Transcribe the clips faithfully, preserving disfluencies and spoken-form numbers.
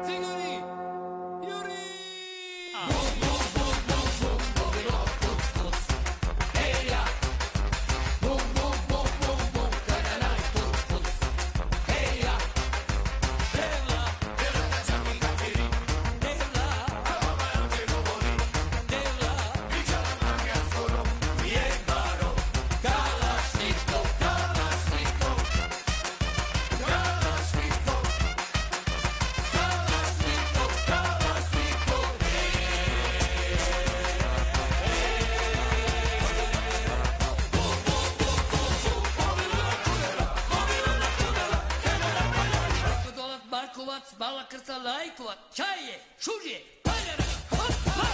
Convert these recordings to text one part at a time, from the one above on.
Bala krsta lajkova, čaje, šužje, paljara, hop, hop.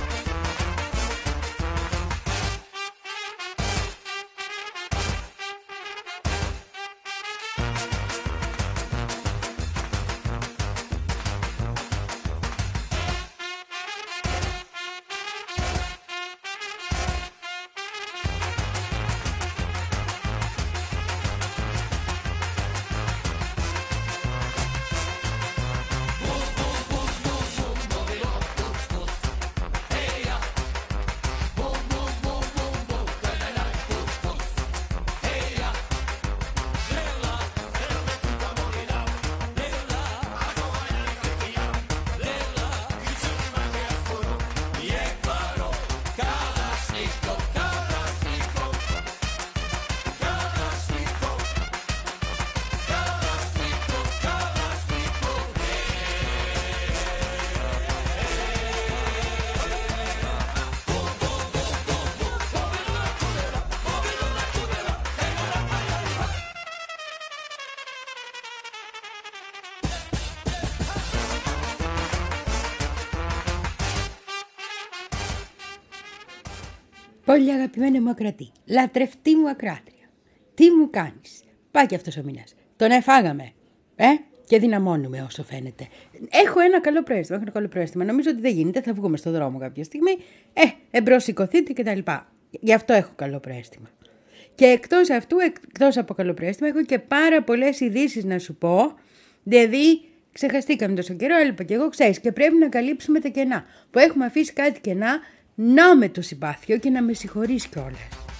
Πολύ αγαπημένη μου ακρατή, λατρευτή μου ακράτρια. Τι μου κάνεις? Πάει και αυτός ο μήνας. Τον εφάγαμε. Ε, και δυναμώνουμε όσο φαίνεται. Έχω ένα καλό προαίσθημα. Έχω ένα καλό προαίσθημα. Νομίζω ότι δεν γίνεται. Θα βγούμε στον δρόμο κάποια στιγμή. Ε, εμπρός σηκωθείτε κτλ. Γι' αυτό έχω καλό προαίσθημα. Και εκτός αυτού, εκτός από καλό προαίσθημα, έχω και πάρα πολλές ειδήσεις να σου πω. Δηλαδή, ξεχαστήκαμε τόσο καιρό, έλειπα και εγώ, ξέρεις, και πρέπει να καλύψουμε τα κενά. Που έχουμε αφήσει κάτι κενά. Να με το συμπάθειο και να με συγχωρείς κιόλας.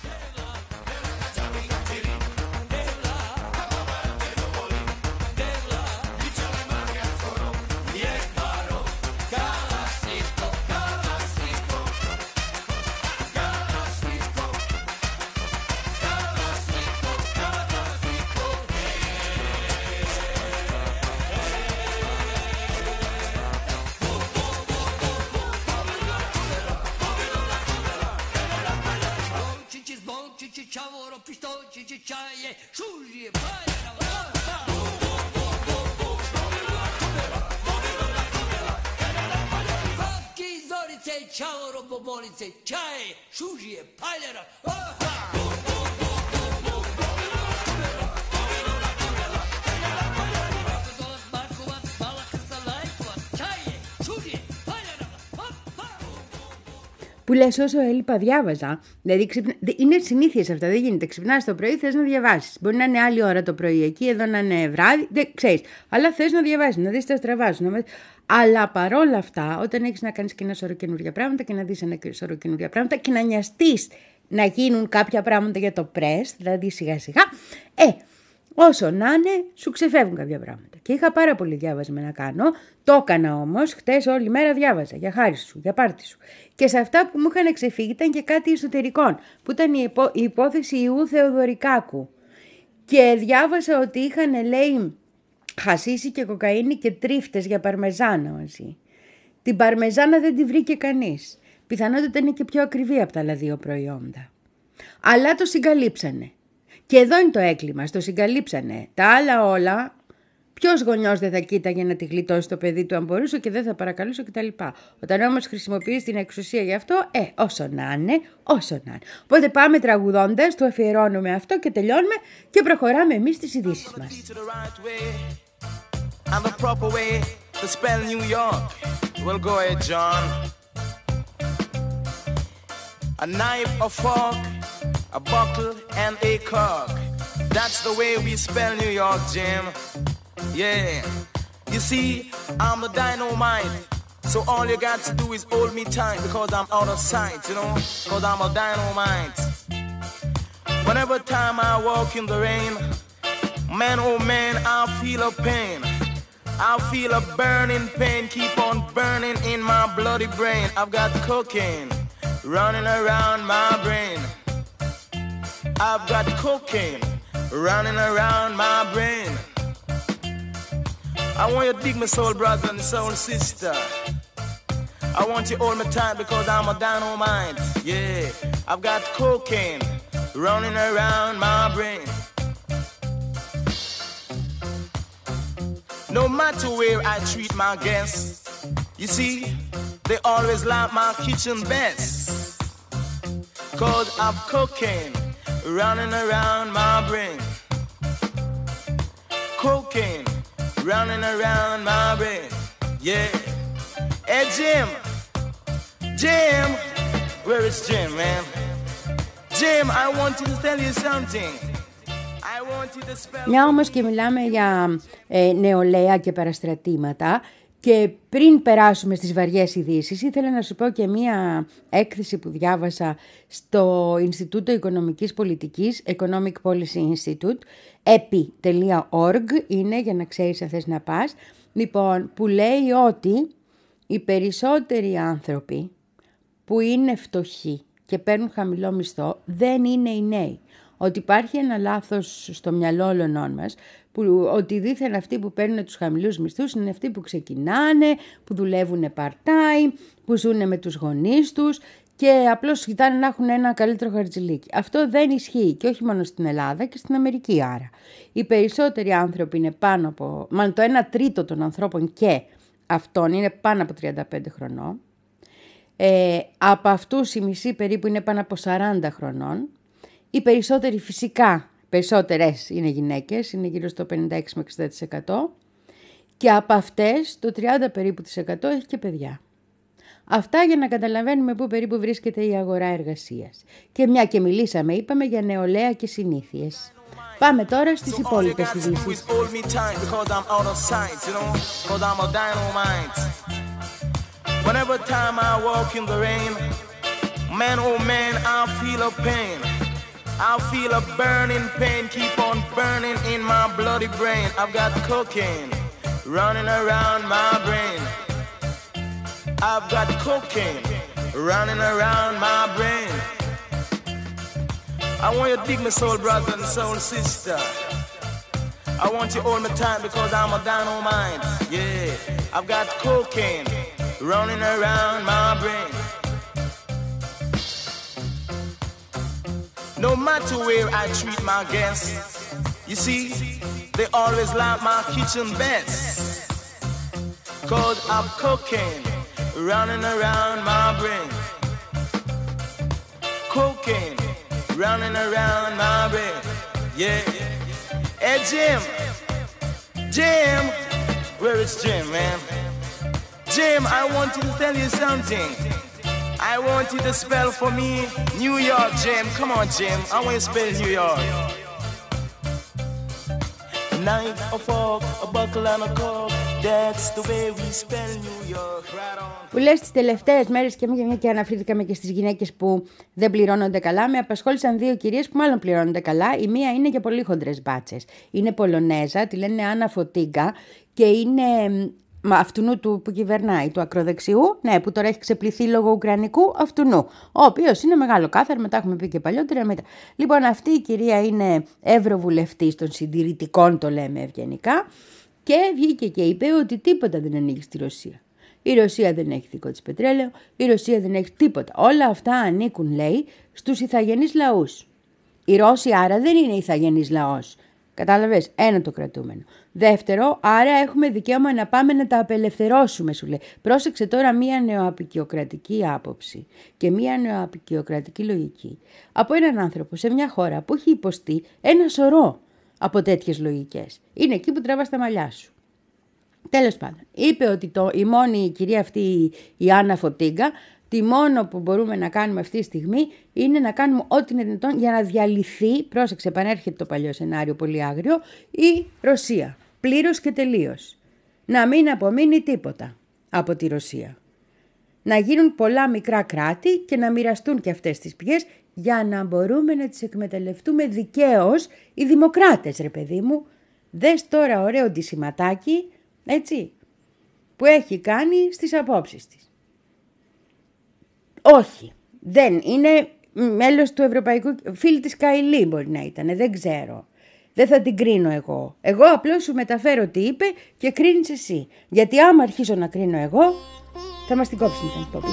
Που λες όσο έλειπα διάβαζα. Δηλαδή ξυπνα... είναι συνήθειες αυτά, δεν γίνεται. Ξυπνάς το πρωί, θες να διαβάσεις. Μπορεί να είναι άλλη ώρα το πρωί εκεί, εδώ να είναι βράδυ, δεν ξέρεις. Αλλά θες να διαβάσεις, να δεις τα στραβά σου. Να... Αλλά παρόλα αυτά, όταν έχεις να κάνεις και ένα σωρό καινούργια πράγματα και να δεις ένα σωρό καινούργια πράγματα και να νοιαστείς να γίνουν κάποια πράγματα για το press, δηλαδή σιγά σιγά, ε, όσο να είναι, σου ξεφεύγουν κάποια πράγματα. Και είχα πάρα πολύ διάβασμα να κάνω. Το έκανα όμως. Χτες όλη μέρα διάβαζα. Για χάρη σου, για πάρτι σου. Και σε αυτά που μου είχαν ξεφύγει ήταν και κάτι εσωτερικών. Που ήταν η, υπό, η υπόθεση Ιού Θεοδωρικάκου. Και διάβασα ότι είχαν, λέει, χασίσει και κοκαίνη και τρίφτες για παρμεζάνα μαζί. Την παρμεζάνα δεν τη βρήκε κανείς. Πιθανότητα είναι και πιο ακριβή από τα άλλα δύο προϊόντα. Αλλά το συγκαλύψανε. Και εδώ είναι το έγκλημα, το συγκαλύψανε. Τα άλλα όλα, ποιος γονιός δεν θα κοίταγε να τη γλιτώσει το παιδί του αν μπορούσε και δεν θα παρακαλούσε κτλ. Όταν όμως χρησιμοποιείς την εξουσία γι' αυτό, ε, όσο να είναι, όσο να είναι. Οπότε πάμε τραγουδώντας, το αφιερώνουμε αυτό και τελειώνουμε και προχωράμε εμείς στις ειδήσεις μας. A knife, a fork, a bottle and a cork. That's the way we spell New York, Jim. Yeah. You see, I'm the dynamite. So all you got to do is hold me tight because I'm out of sight, you know, because I'm a dynamite. Whenever time I walk in the rain, man, oh man, I feel a pain. I feel a burning pain, keep on burning in my bloody brain. I've got cocaine running around my brain. I've got cocaine running around my brain. I want you to dig me soul brother and soul sister. I want you to hold me tight because I'm a dynamite. Yeah, I've got cocaine running around my brain. No matter where I treat my guests, you see, they always like my kitchen best. Cause I've cocaine running around my brain. Cocaine running around my brain. Yeah. Hey Jim, Jim, where is Jim, man? Jim, I wanted to tell you something. I wanted to spell... Μια όμως και μιλάμε για ε, νεολαία και παραστρατήματα. Και πριν περάσουμε στις βαριές ειδήσεις, ήθελα να σου πω και μία έκθεση που διάβασα στο Ινστιτούτο Οικονομικής Πολιτικής, Economic Policy Institute, epi τελεία org, είναι για να ξέρεις αν θες να πας, λοιπόν, που λέει ότι οι περισσότεροι άνθρωποι που είναι φτωχοί και παίρνουν χαμηλό μισθό δεν είναι οι νέοι. Ότι υπάρχει ένα λάθος στο μυαλό όλων μας, που, ότι δήθεν αυτοί που παίρνουν τους χαμηλούς μισθούς είναι αυτοί που ξεκινάνε, που δουλεύουν part-time, που ζουν με τους γονείς τους και απλώς κοιτάνε να έχουν ένα καλύτερο χαρτζηλίκι. Αυτό δεν ισχύει και όχι μόνο στην Ελλάδα και στην Αμερική άρα. Οι περισσότεροι άνθρωποι είναι πάνω από, μάλλον το ένα τρίτο των ανθρώπων και αυτών είναι πάνω από τριάντα πέντε χρονών. Ε, από αυτούς οι μισοί περίπου είναι πάνω από σαράντα χρονών. Οι περισσότεροι φυσικά, περισσότερες είναι γυναίκες, είναι γύρω στο πενήντα έξι με εξήντα τοις εκατό και από αυτές το τριάντα περίπου τοις εκατό έχει και παιδιά. Αυτά για να καταλαβαίνουμε πού περίπου βρίσκεται η αγορά εργασίας. Και μια και μιλήσαμε, είπαμε για νεολαία και συνήθειες. Πάμε τώρα στις υπόλοιπες ειδήσεις. Whenever time I walk in the rain, man oh man, I feel a pain. I feel a burning pain, keep on burning in my bloody brain. I've got cocaine running around my brain. I've got cocaine running around my brain. I want you to dig me soul brother and soul sister. I want you to hold me tight because I'm a dynamite. Yeah, I've got cocaine running around my brain. No matter where I treat my guests, you see, they always like my kitchen best. Cause I'm cocaine running around my brain. Cocaine running around my brain. Yeah. Hey Jim, Jim, where is Jim, man? Jim, I wanted to tell you something. I want you to spell for me New York, Jim. Come on, Jim. I want you to spell New York. A knife, a fork, a buckle and a cork. That's the way we spell New York. Right on. Που λες τις τελευταίες μέρες και μια και αναφερθήκαμε και στις γυναίκες που δεν πληρώνονται καλά, με απασχόλησαν δύο κυρίες που μάλλον πληρώνονται καλά. Η μία είναι για πολύ χοντρές μπάτσες. Είναι Πολωνέζα, τη λένε Άννα Φωτίγκα και είναι... Μα αυτού του που κυβερνάει, του ακροδεξιού, ναι, που τώρα έχει ξεπληθεί λόγω Ουκρανικού, αυτού, ο οποίος είναι μεγάλο κάθαρμα, τα έχουμε πει και παλιότερα. Μετά. Λοιπόν, αυτή η κυρία είναι ευρωβουλευτής των συντηρητικών, το λέμε ευγενικά, και βγήκε και είπε ότι τίποτα δεν ανοίγει στη Ρωσία. Η Ρωσία δεν έχει δικό της πετρέλαιο, η Ρωσία δεν έχει τίποτα. Όλα αυτά ανήκουν, λέει, στους ηθαγενείς λαούς. Οι Ρώσοι άρα δεν είναι ηθαγενής λαός. Κατάλαβες, ένα το κρατούμενο. Δεύτερο, άρα έχουμε δικαίωμα να πάμε να τα απελευθερώσουμε, σου λέει. Πρόσεξε τώρα μία νεοαπικιοκρατική άποψη και μία νεοαπικιοκρατική λογική από έναν άνθρωπο σε μια χώρα που έχει υποστεί ένα σωρό από τέτοιες λογικές. Είναι εκεί που τραβάς τα μαλλιά σου. Τέλος πάντων, είπε ότι το, η μόνη η κυρία αυτή, η Άννα Φωτίγκα, τι μόνο που μπορούμε να κάνουμε αυτή τη στιγμή είναι να κάνουμε ό,τι είναι δυνατόν για να διαλυθεί, πρόσεξε, επανέρχεται το παλιό σενάριο πολύ άγριο, η Ρωσία. Πλήρως και τελείως. να μην απομείνει τίποτα από τη Ρωσία. Να γίνουν πολλά μικρά κράτη και να μοιραστούν και αυτές τις πηγές για να μπορούμε να τις εκμεταλλευτούμε δικαίως οι δημοκράτες, ρε παιδί μου. Δες τώρα ωραίο ντυσιματάκι, έτσι, που έχει κάνει στις απόψεις της. Όχι, δεν είναι μέλος του Ευρωπαϊκού, φίλη της Καηλή μπορεί να ήταν, δεν ξέρω. Δεν θα την κρίνω εγώ. Εγώ απλώς σου μεταφέρω τι είπε και κρίνεις εσύ. Γιατί άμα αρχίσω να κρίνω εγώ, θα μας την κόψουν την εκπομπή.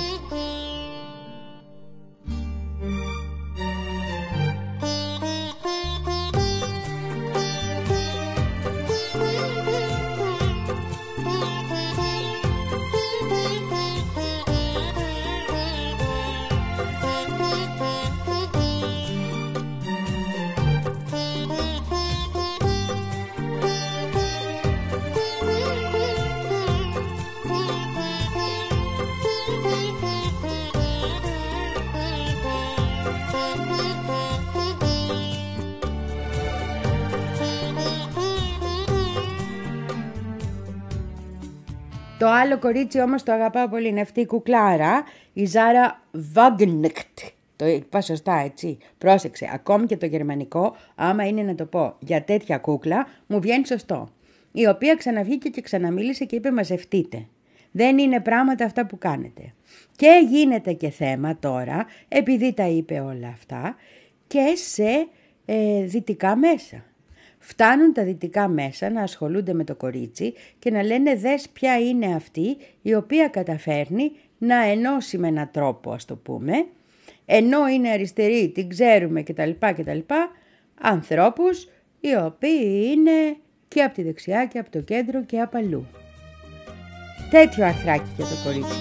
Το άλλο κορίτσι όμως το αγαπάω πολύ, είναι αυτή η κουκλάρα, η Ζάρα Βάγνεκτ. Το είπα σωστά, έτσι. Πρόσεξε, ακόμη και το γερμανικό, άμα είναι να το πω για τέτοια κούκλα, μου βγαίνει σωστό. Η οποία ξαναβγήκε και ξαναμίλησε και είπε μαζευτείτε. Δεν είναι πράγματα αυτά που κάνετε. Και γίνεται και θέμα τώρα, επειδή τα είπε όλα αυτά, και σε ε, δυτικά μέσα. Φτάνουν τα δυτικά μέσα να ασχολούνται με το κορίτσι και να λένε δες ποια είναι αυτή η οποία καταφέρνει να ενώσει με έναν τρόπο, ας το πούμε, ενώ είναι αριστερή, την ξέρουμε κτλ. κτλ. Ανθρώπους οι οποίοι είναι και από τη δεξιά και από το κέντρο και από αλλού. Τέτοιο αρθράκι για το κορίτσι.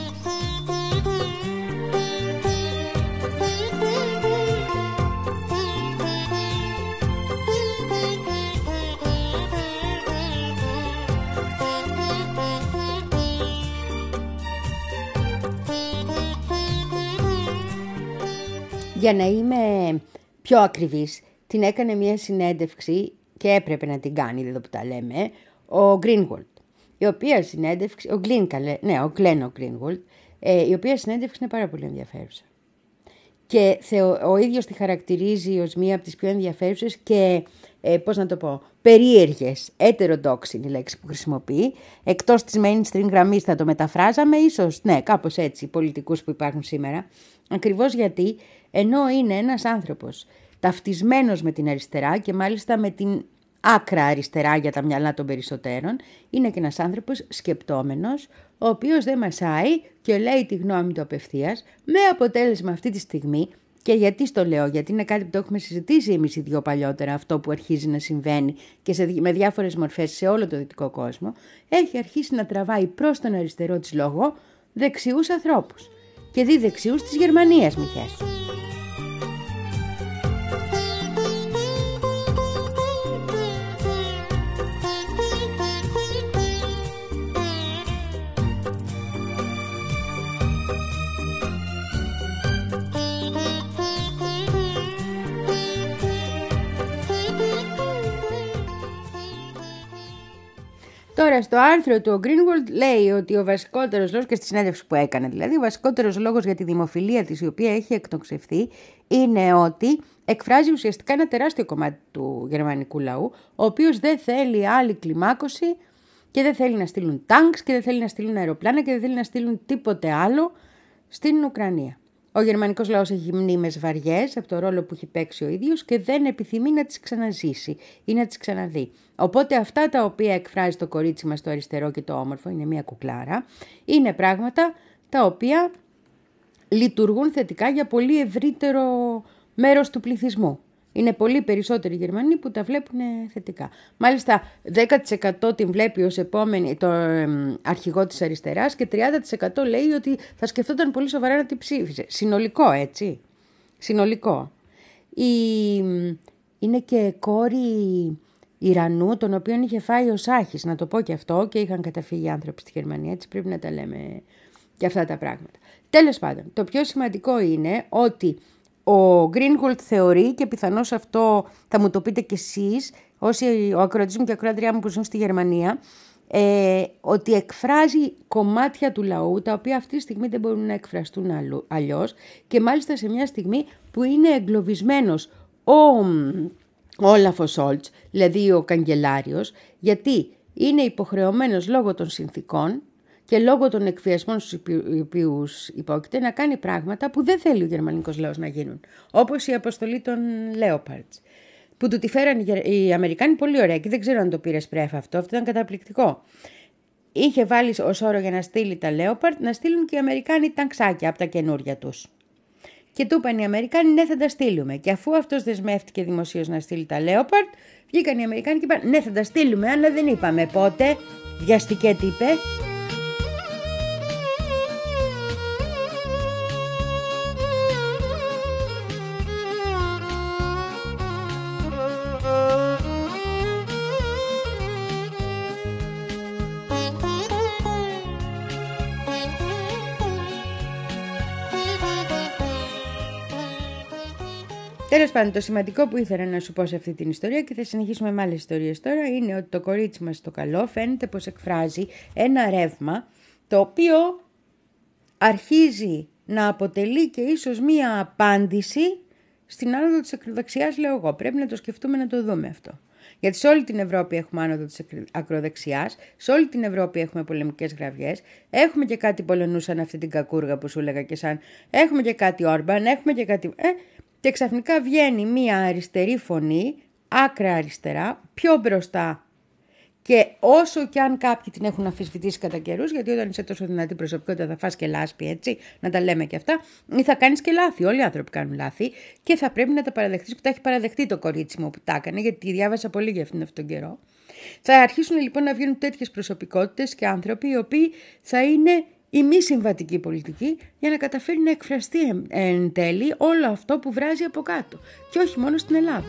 Για να είμαι πιο ακριβής, την έκανε μια συνέντευξη και έπρεπε να την κάνει, εδώ που τα λέμε, ο Greenwald. Η οποία συνέντευξη, ο Glenn, καλέ, ναι, ο Glenn ο Greenwald, ε, η οποία συνέντευξη είναι πάρα πολύ ενδιαφέρουσα. Και θεω, ο ίδιος τη χαρακτηρίζει ως μία από τις πιο ενδιαφέρουσες και, ε, πώς να το πω, περίεργες, heterodox είναι η λέξη που χρησιμοποιεί, εκτός της mainstream γραμμής θα το μεταφράζαμε, ίσως, ναι, κάπως έτσι, πολιτικούς που υπάρχουν σήμερα, ακριβώς γιατί, ενώ είναι ένας άνθρωπος ταυτισμένος με την αριστερά και μάλιστα με την άκρα αριστερά για τα μυαλά των περισσότερων, είναι και ένας άνθρωπος σκεπτόμενος, ο οποίος δεν μασάει και λέει τη γνώμη του απευθείας, με αποτέλεσμα αυτή τη στιγμή, και γιατί στο λέω, γιατί είναι κάτι που το έχουμε συζητήσει εμείς οι δυο παλιότερα, αυτό που αρχίζει να συμβαίνει και σε, με διάφορες μορφές σε όλο το δυτικό κόσμο, έχει αρχίσει να τραβάει προς τον αριστερό της λόγο δεξιούς ανθρώπους. Και δι δεξιούς της Γερμανίας, μη χέσου. Τώρα στο άρθρο του ο Greenwald λέει ότι ο βασικότερος λόγος, και στη συνέντευξη που έκανε δηλαδή, ο βασικότερος λόγος για τη δημοφιλία της, η οποία έχει εκτοξευθεί, είναι ότι εκφράζει ουσιαστικά ένα τεράστιο κομμάτι του γερμανικού λαού, ο οποίος δεν θέλει άλλη κλιμάκωση και δεν θέλει να στείλουν τάγκς και δεν θέλει να στείλουν αεροπλάνα και δεν θέλει να στείλουν τίποτε άλλο στην Ουκρανία. Ο γερμανικός λαός έχει μνήμες βαριές από το ρόλο που έχει παίξει ο ίδιος και δεν επιθυμεί να τις ξαναζήσει ή να τις ξαναδεί. Οπότε αυτά τα οποία εκφράζει το κορίτσι μας το αριστερό και το όμορφο, είναι μια κουκλάρα, είναι πράγματα τα οποία λειτουργούν θετικά για πολύ ευρύτερο μέρος του πληθυσμού. Είναι πολύ περισσότεροι Γερμανοί που τα βλέπουν θετικά. Μάλιστα δέκα τοις εκατό την βλέπει ως επόμενη, το ε, αρχηγό της αριστεράς και τριάντα τοις εκατό λέει ότι θα σκεφτόταν πολύ σοβαρά να την ψήφισε. Συνολικό, έτσι. Συνολικό. Η, είναι και κόρη Ιρανού, τον οποίον είχε φάει ο Σάχης, να το πω και αυτό, και είχαν καταφύγει άνθρωποι στη Γερμανία, έτσι πρέπει να τα λέμε και αυτά τα πράγματα. Τέλος πάντων, το πιο σημαντικό είναι ότι ο Greenwald θεωρεί, και πιθανώς αυτό θα μου το πείτε κι εσείς, όσοι ο ακροατής μου και η ακροάτριά μου που ζουν στη Γερμανία, ε, ότι εκφράζει κομμάτια του λαού τα οποία αυτή τη στιγμή δεν μπορούν να εκφραστούν αλλιώς και μάλιστα σε μια στιγμή που είναι εγκλωβισμένος ο Όλαφο Σόλτς, δηλαδή ο καγκελάριος, γιατί είναι υποχρεωμένος λόγω των συνθήκων και λόγω των εκβιασμών στους οποίους υπόκειται να κάνει πράγματα που δεν θέλει ο γερμανικός λαός να γίνουν, όπως η αποστολή των Leopards, που του τη φέραν οι Αμερικάνοι πολύ ωραία και δεν ξέρω αν το πήρε πρέφα αυτό, αυτό ήταν καταπληκτικό. Είχε βάλει ως όρο για να στείλει τα Leopard να στείλουν και οι Αμερικάνοι τανξάκια από τα καινούρια τους. Και του είπαν οι Αμερικάνοι ναι θα τα στείλουμε. Και αφού αυτός δεσμεύτηκε δημοσίως να στείλει τα Leopard, βγήκαν οι Αμερικάνοι και είπαν ναι θα τα στείλουμε, αλλά δεν είπαμε πότε. Βιαστικέ τι είπε. Τέλος πάντων, το σημαντικό που ήθελα να σου πω σε αυτή την ιστορία και θα συνεχίσουμε με άλλες ιστορίες τώρα είναι ότι το κορίτσι μας το καλό φαίνεται πως εκφράζει ένα ρεύμα το οποίο αρχίζει να αποτελεί και ίσως μία απάντηση στην άνοδο της ακροδεξιάς, λέω εγώ. Πρέπει να το σκεφτούμε να το δούμε αυτό. Γιατί σε όλη την Ευρώπη έχουμε άνοδο της ακροδεξιάς, σε όλη την Ευρώπη έχουμε πολεμικές γραφιές, έχουμε και κάτι Πολωνούς σαν αυτή την κακούργα που σου έλεγα και σαν, έχουμε και κάτι Όρμπαν, έχουμε και κάτι... Ε, και ξαφνικά βγαίνει μία αριστερή φωνή, άκρα αριστερά, πιο μπροστά. Και όσο και αν κάποιοι την έχουν αμφισβητήσει κατά καιρούς, γιατί όταν είσαι τόσο δυνατή προσωπικότητα θα φας και λάσπη, έτσι, να τα λέμε και αυτά, ή θα κάνεις και λάθη. Όλοι οι άνθρωποι κάνουν λάθη και θα πρέπει να τα παραδεχτείς που τα έχει παραδεχτεί το κορίτσι μου που τα έκανε, γιατί διάβασα πολύ για αυτήν αυτόν τον καιρό. Θα αρχίσουν λοιπόν να βγαίνουν τέτοιες προσωπικότητες και άνθρωποι οι οποίοι θα είναι η μη συμβατική πολιτική για να καταφέρει να εκφραστεί εν τέλει όλο αυτό που βράζει από κάτω. Και όχι μόνο στην Ελλάδα.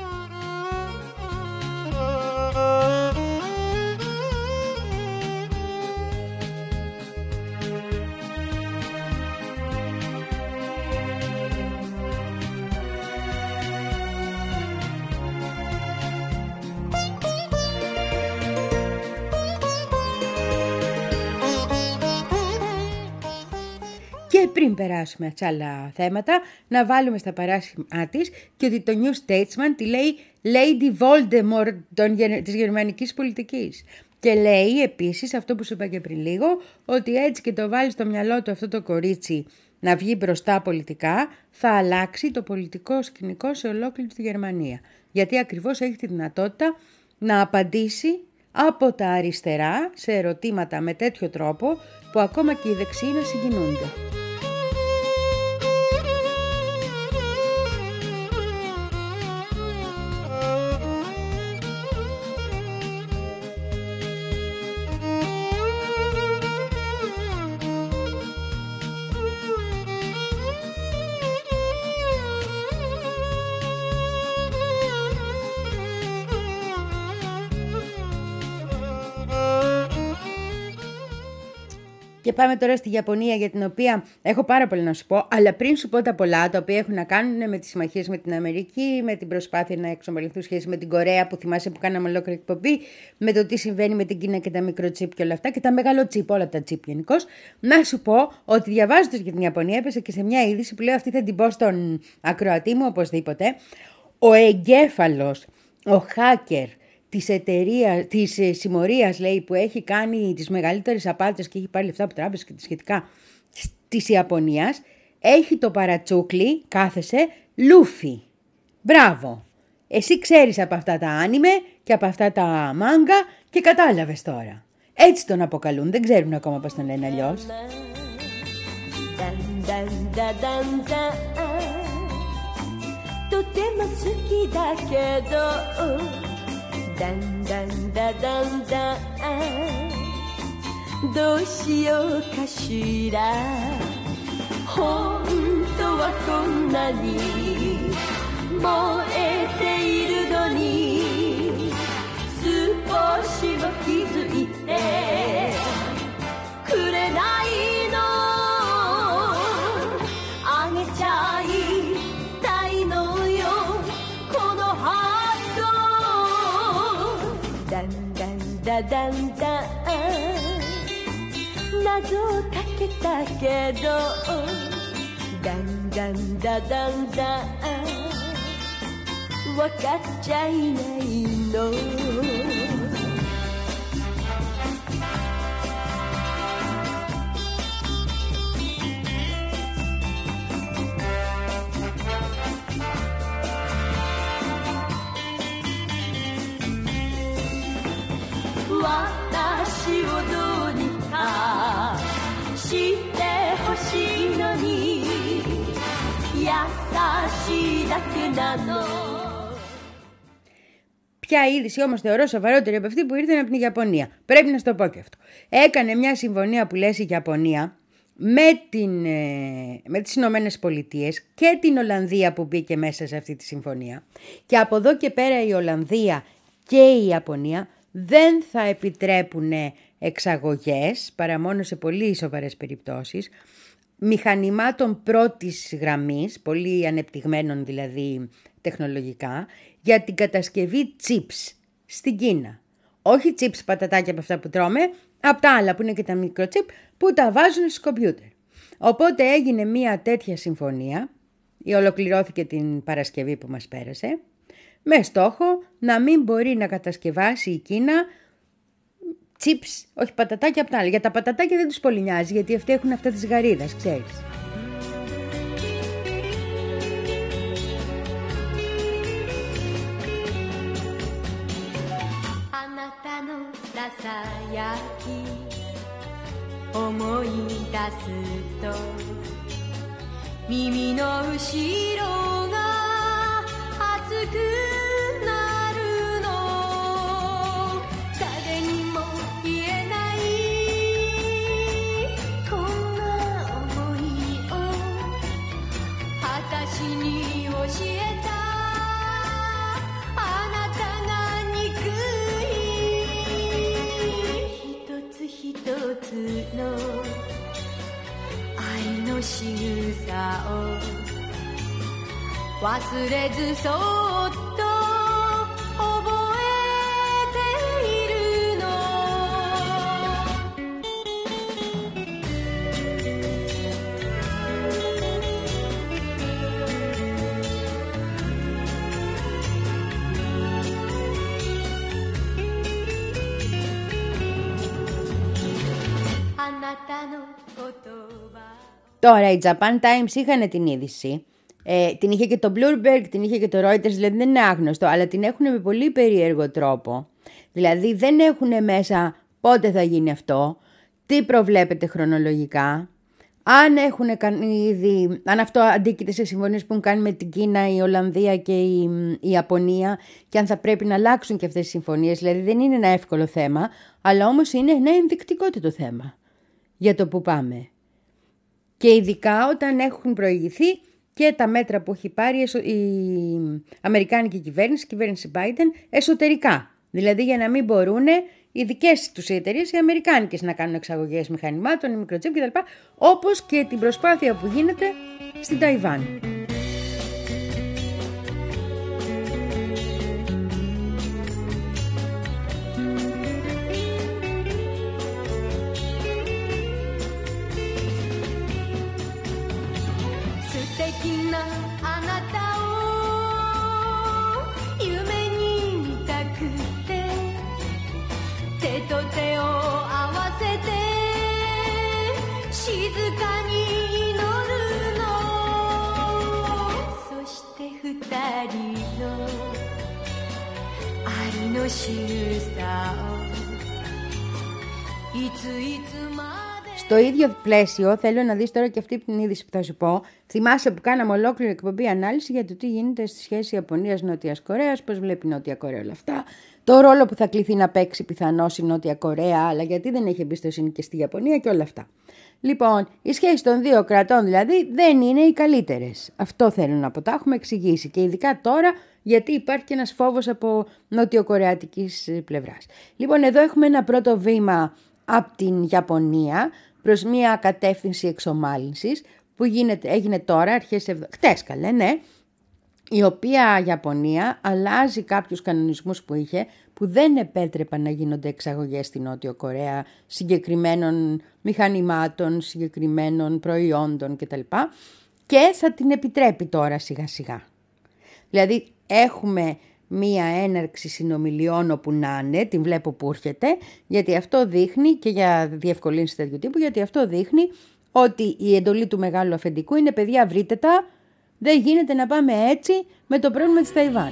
Και πριν περάσουμε σε άλλα θέματα, να βάλουμε στα παράσημά της και ότι το New Statesman τη λέει Lady Voldemort των, της γερμανικής πολιτικής. Και λέει επίσης αυτό που σου είπα και πριν λίγο, ότι έτσι και το βάλει στο μυαλό του αυτό το κορίτσι να βγει μπροστά πολιτικά, θα αλλάξει το πολιτικό σκηνικό σε ολόκληρη τη Γερμανία. Γιατί ακριβώς έχει τη δυνατότητα να απαντήσει από τα αριστερά σε ερωτήματα με τέτοιο τρόπο που ακόμα και οι δεξιοί να συγκινούνται. Και πάμε τώρα στη Ιαπωνία, για την οποία έχω πάρα πολύ να σου πω, αλλά πριν σου πω τα πολλά τα οποία έχουν να κάνουν με τις συμμαχίες με την Αμερική, με την προσπάθεια να εξομαλυνθούν σχέσεις με την Κορέα που θυμάσαι που κάναμε ολόκληρη εκπομπή, με το τι συμβαίνει με την Κίνα και τα μικροτσίπ και όλα αυτά και τα μεγάλο τσίπ, όλα τα τσίπ γενικώς, να σου πω ότι διαβάζοντας για την Ιαπωνία έπεσε και σε μια είδηση που λέω αυτή θα την πω στον ακροατή μου οπωσδήποτε. Ο εγκέφαλος, ο hacker της εταιρείας, της συμμορίας λέει που έχει κάνει τις μεγαλύτερες απάτες και έχει πάρει λεφτά από τράπεζες και τα σχετικά της Ιαπωνίας, έχει το παρατσούκλι, κάθεσε, Λούφι. Μπράβο. Εσύ ξέρεις από αυτά τα άνιμε και από αυτά τα μάγκα και κατάλαβες τώρα. Έτσι τον αποκαλούν, δεν ξέρουν ακόμα πώς τον λένε αλλιώς. だんだんだだんだんどうしようかしらほんとはこんなに燃えているのに少しは気づいてくれないのあげちゃいたいのよこのハートだんだんだだんだん謎かけたけどだんだんだだんだんわかっちゃいないの私をどうにかしてほしいのに優しいだけなの. Ποια είδηση όμως θεωρώ σοβαρότερη από αυτή που ήρθε από την Ιαπωνία. Πρέπει να σου το πω και αυτό. Έκανε μια συμφωνία που λες η Ιαπωνία με, την, με τις Ηνωμένες Πολιτείες και την Ολλανδία που μπήκε μέσα σε αυτή τη συμφωνία. Και από εδώ και πέρα η Ολλανδία και η Ιαπωνία δεν θα επιτρέπουν εξαγωγές, παρά μόνο σε πολύ σοβαρές περιπτώσεις, μηχανημάτων πρώτης γραμμής, πολύ ανεπτυγμένων δηλαδή τεχνολογικά, για την κατασκευή chips στην Κίνα. Όχι chips πατατάκια από αυτά που τρώμε, από τα άλλα που είναι και τα μικροτσίπ που τα βάζουν στις κομπιούτερ. Οπότε έγινε μια τέτοια συμφωνία, η ολοκληρώθηκε την Παρασκευή που μας πέρασε, με στόχο να μην μπορεί να κατασκευάσει η Κίνα chips, όχι πατατάκια από τα άλλα. Για τα πατατάκια δεν τους πολύ νοιάζει, γιατί αυτοί έχουν αυτά της γαρίδας, ξέρεις. Τώρα οι Japan Times είχαν την είδηση, ε, την είχε και το Bloomberg, την είχε και το Reuters, δηλαδή δεν είναι άγνωστο, αλλά την έχουν με πολύ περίεργο τρόπο. Δηλαδή δεν έχουν μέσα πότε θα γίνει αυτό, τι προβλέπεται χρονολογικά, αν έχουν κάνει ήδη, αν αυτό αντίκειται σε συμφωνίες που έχουν κάνει με την Κίνα, η Ολλανδία και η, η Ιαπωνία και αν θα πρέπει να αλλάξουν και αυτές τις συμφωνίες. Δηλαδή δεν είναι ένα εύκολο θέμα, αλλά όμως είναι ένα ενδεικτικότατο θέμα για το που πάμε. Και ειδικά όταν έχουν προηγηθεί και τα μέτρα που έχει πάρει η Αμερικάνικη κυβέρνηση, η κυβέρνηση Biden, εσωτερικά. Δηλαδή για να μην μπορούν οι δικές τους εταιρείες, οι αμερικάνικες, να κάνουν εξαγωγές μηχανημάτων, μικροτσίπ κτλ. Όπως και την προσπάθεια που γίνεται στην Ταϊβάν. Στο ίδιο πλαίσιο θέλω να δεις τώρα και αυτή την είδηση που θα σου πω. Θυμάσαι που κάναμε ολόκληρη εκπομπή ανάλυση για το τι γίνεται στη σχέση Ιαπωνίας-Νότιας Κορέας, πώς βλέπει η Νότια Κορέα όλα αυτά, το ρόλο που θα κληθεί να παίξει πιθανώς η Νότια Κορέα, αλλά γιατί δεν έχει εμπιστοσύνη και στη Ιαπωνία και όλα αυτά. Λοιπόν, οι σχέσεις των δύο κρατών δηλαδή δεν είναι οι καλύτερες. Αυτό θέλω να πω, τα έχουμε εξηγήσει και ειδικά τώρα γιατί υπάρχει και ένας φόβος από νοτιοκορεατικής πλευράς. Λοιπόν, εδώ έχουμε ένα πρώτο βήμα από την Ιαπωνία προς μια κατεύθυνση εξομάλυνσης που γίνεται, έγινε τώρα, αρχές εβδο... χτες καλέ, ναι, η οποία Ιαπωνία αλλάζει κάποιους κανονισμούς που είχε, που δεν επέτρεπαν να γίνονται εξαγωγές στη Νότιο Κορέα συγκεκριμένων μηχανημάτων, συγκεκριμένων προϊόντων κτλ. Και θα την επιτρέπει τώρα σιγά σιγά. Δηλαδή έχουμε μία έναρξη συνομιλιών όπου να είναι, την βλέπω που έρχεται, γιατί αυτό δείχνει, και για διευκολύνσεις τέτοιου τύπου, γιατί αυτό δείχνει ότι η εντολή του μεγάλου αφεντικού είναι παιδιά βρείτε τα, δεν γίνεται να πάμε έτσι με το πρόβλημα της Ταϊβάν.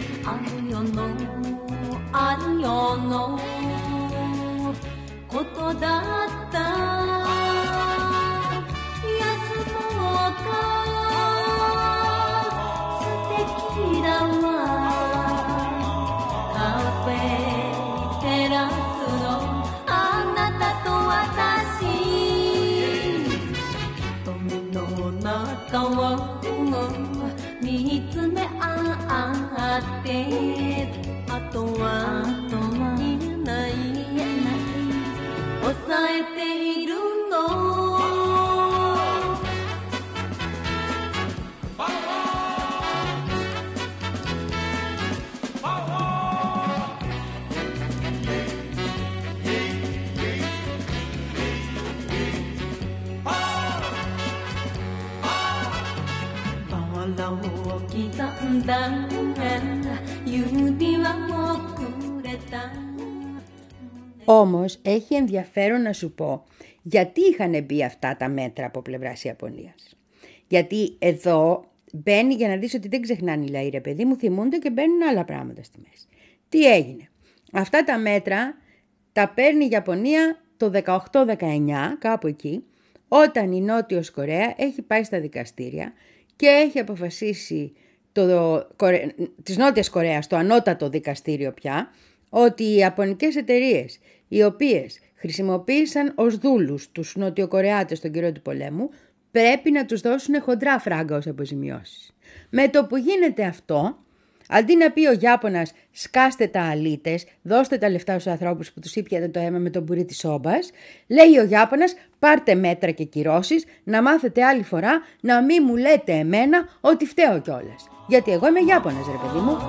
Όμως έχει ενδιαφέρον να σου πω γιατί είχαν μπει αυτά τα μέτρα από πλευράς Ιαπωνίας. Γιατί εδώ μπαίνει, για να δεις ότι δεν ξεχνάνε οι λαοί, ρε παιδί μου, θυμούνται και μπαίνουν άλλα πράγματα στη μέση. Τι έγινε? Αυτά τα μέτρα τα παίρνει η Ιαπωνία το δεκαοκτώ δεκαεννιά, κάπου εκεί, όταν η Νότιος Κορέα έχει πάει στα δικαστήρια και έχει αποφασίσει το, της Νότιας Κορέας, το ανώτατο δικαστήριο πια, ότι οι ιαπωνικές εταιρείες οι οποίες χρησιμοποίησαν ως δούλους τους Νοτιοκορεάτες στον καιρό του πολέμου πρέπει να τους δώσουν χοντρά φράγκα ως αποζημιώσεις. Με το που γίνεται αυτό, αντί να πει ο Ιάπωνας σκάστε τα αλήτες, δώστε τα λεφτά στους ανθρώπους που τους ήπιατε το αίμα με τον μπουρί της σόμπας, λέει ο Ιάπωνας πάρτε μέτρα και κυρώσεις να μάθετε άλλη φορά να μην μου λέτε εμένα ότι φταίω κιόλας. Γιατί εγώ είμαι Ιάπωνας, ρε παιδί μου.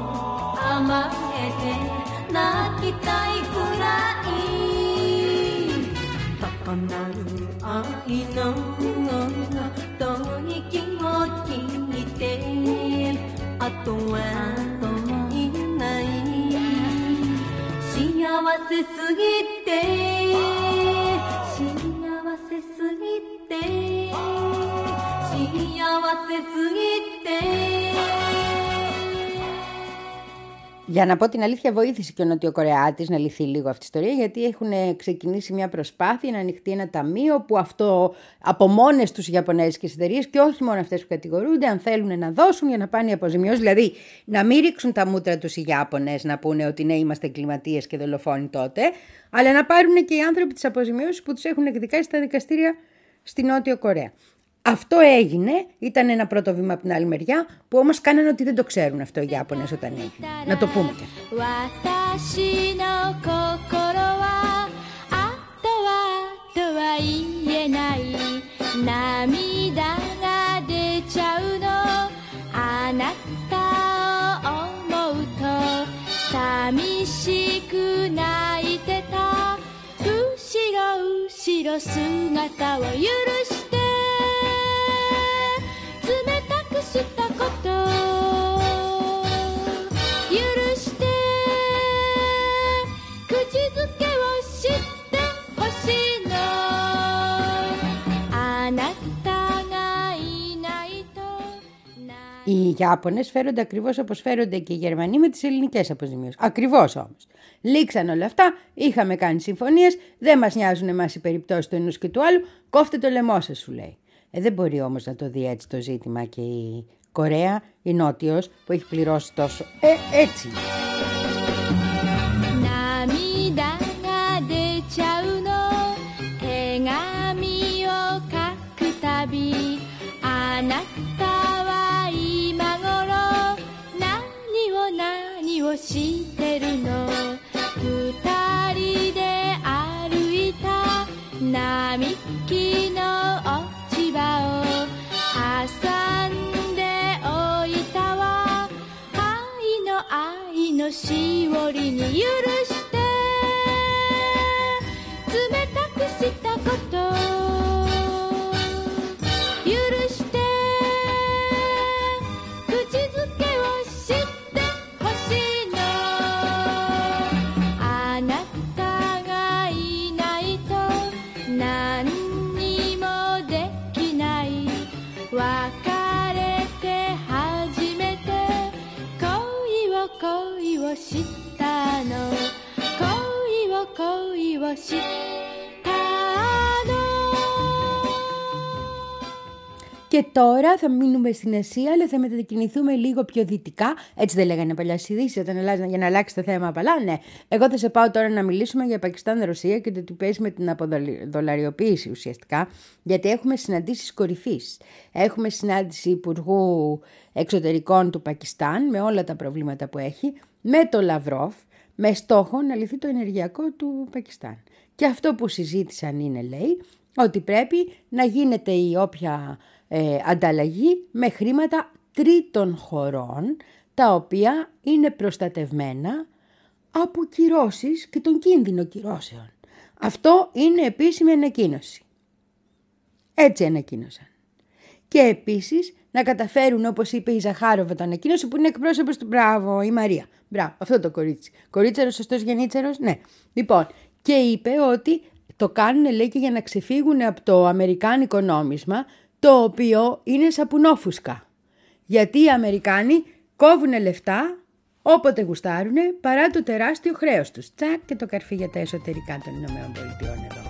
Για να πω την αλήθεια, βοήθησε και ο Νοτιοκορεάτης να λυθεί λίγο αυτή η ιστορία, γιατί έχουν ξεκινήσει μια προσπάθεια να ανοιχτεί ένα ταμείο που αυτό από μόνες τους οι Ιαπωνέζικες εταιρείες και όχι μόνο αυτές που κατηγορούνται, αν θέλουν να δώσουν για να πάνε οι αποζημιώσεις, δηλαδή να μην ρίξουν τα μούτρα τους οι Ιάπωνες να πούνε ότι ναι, είμαστε εγκληματίες και δολοφόνοι τότε, αλλά να πάρουν και οι άνθρωποι τις αποζημιώσεις που τους έχουν εκδικάσει στα δικαστήρια στη Νότιο Κορέα. Αυτό έγινε, ήταν ένα πρώτο βήμα από την άλλη μεριά, που όμως κάνανε ότι δεν το ξέρουν αυτό οι Ιάπωνες όταν έγινε. Να το πούμε και αυτό. Οι Ιάπωνες φέρονται ακριβώς όπως φέρονται και οι Γερμανοί με τις ελληνικές αποζημιώσεις. Ακριβώς όμως. Λήξαν όλα αυτά, είχαμε κάνει συμφωνίες, δεν μας νοιάζουν εμάς οι περιπτώσεις του ενός και του άλλου, κόφτε το λαιμό σας, σου λέει. Ε, δεν μπορεί όμως να το δει έτσι το ζήτημα και η Κορέα, η Νότιος, που έχει πληρώσει τόσο. Ε, έτσι. しおりに許して冷たくしたこと許して口づけをしてほしいのあなたがいないと何にもできない別れて初めて恋を恋をしたの恋を恋をしたの. Και τώρα θα μείνουμε στην Ασία, αλλά θα μετακινηθούμε λίγο πιο δυτικά. Έτσι δεν λέγανε παλιά στις ειδήσεις, όταν αλλάζει, για να αλλάξει το θέμα απαλά. Ναι. Εγώ θα σε πάω τώρα να μιλήσουμε για Πακιστάν-Ρωσία και το τι παίζει με την αποδολαριοποίηση ουσιαστικά, γιατί έχουμε συναντήσεις κορυφής. Έχουμε συνάντηση Υπουργού Εξωτερικών του Πακιστάν με όλα τα προβλήματα που έχει, με το Λαυρόφ, με στόχο να λυθεί το ενεργειακό του Πακιστάν. Και αυτό που συζήτησαν είναι, λέει, ότι πρέπει να γίνεται η όποια ε, ανταλλαγή με χρήματα τρίτων χωρών, τα οποία είναι προστατευμένα από κυρώσεις και τον κίνδυνο κυρώσεων. Αυτό είναι επίσημη ανακοίνωση. Έτσι ανακοίνωσαν. Και επίσης να καταφέρουν, όπως είπε η Ζαχάροβα το ανακοίνωση, που είναι εκπρόσωπος του, μπράβο, η Μαρία. Μπράβο, αυτό το κορίτσι. Κορίτσερος, σωστός γενίτσερος, ναι. Λοιπόν, και είπε ότι το κάνουν, λέει, και για να ξεφύγουν από το αμερικάνικο νόμισμα, το οποίο είναι σαπουνόφουσκα. Γιατί οι Αμερικάνοι κόβουν λεφτά όποτε γουστάρουν, παρά το τεράστιο χρέος τους. Τσακ, και το καρφί για τα εσωτερικά των Ηνωμένων Πολιτειών εδώ.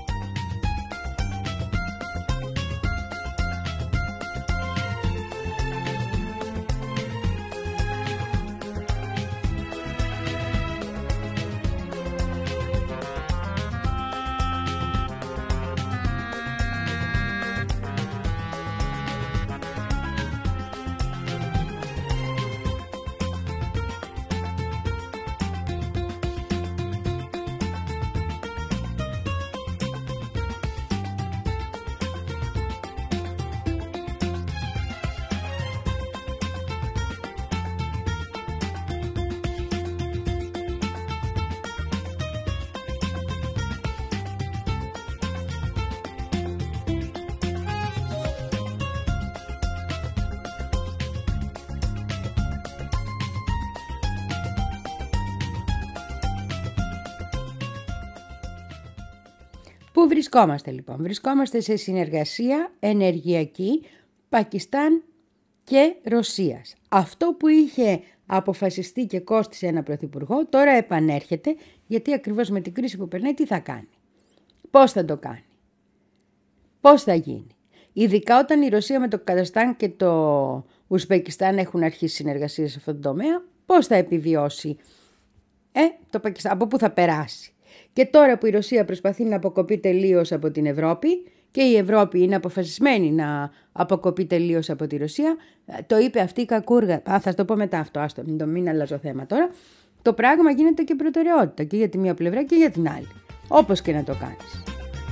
Πού βρισκόμαστε λοιπόν? Βρισκόμαστε σε συνεργασία ενεργειακή Πακιστάν και Ρωσίας. Αυτό που είχε αποφασιστεί και κόστισε ένα πρωθυπουργό τώρα επανέρχεται, γιατί ακριβώς με την κρίση που περνάει τι θα κάνει? Πώς θα το κάνει? Πώς θα γίνει? Ειδικά όταν η Ρωσία με το Καζακστάν και το Ουσμπεκιστάν έχουν αρχίσει συνεργασίες σε αυτό το τομέα, πώς θα επιβιώσει ε, το Πακιστάν, από πού θα περάσει? Και τώρα που η Ρωσία προσπαθεί να αποκοπεί τελείως από την Ευρώπη και η Ευρώπη είναι αποφασισμένη να αποκοπεί τελείως από τη Ρωσία, το είπε αυτή η κακούργα. Α, θα το πω μετά αυτό, άστο, μην το μην αλλάζω θέμα τώρα. Το πράγμα γίνεται και προτεραιότητα και για τη μία πλευρά και για την άλλη. Όπως και να το κάνεις.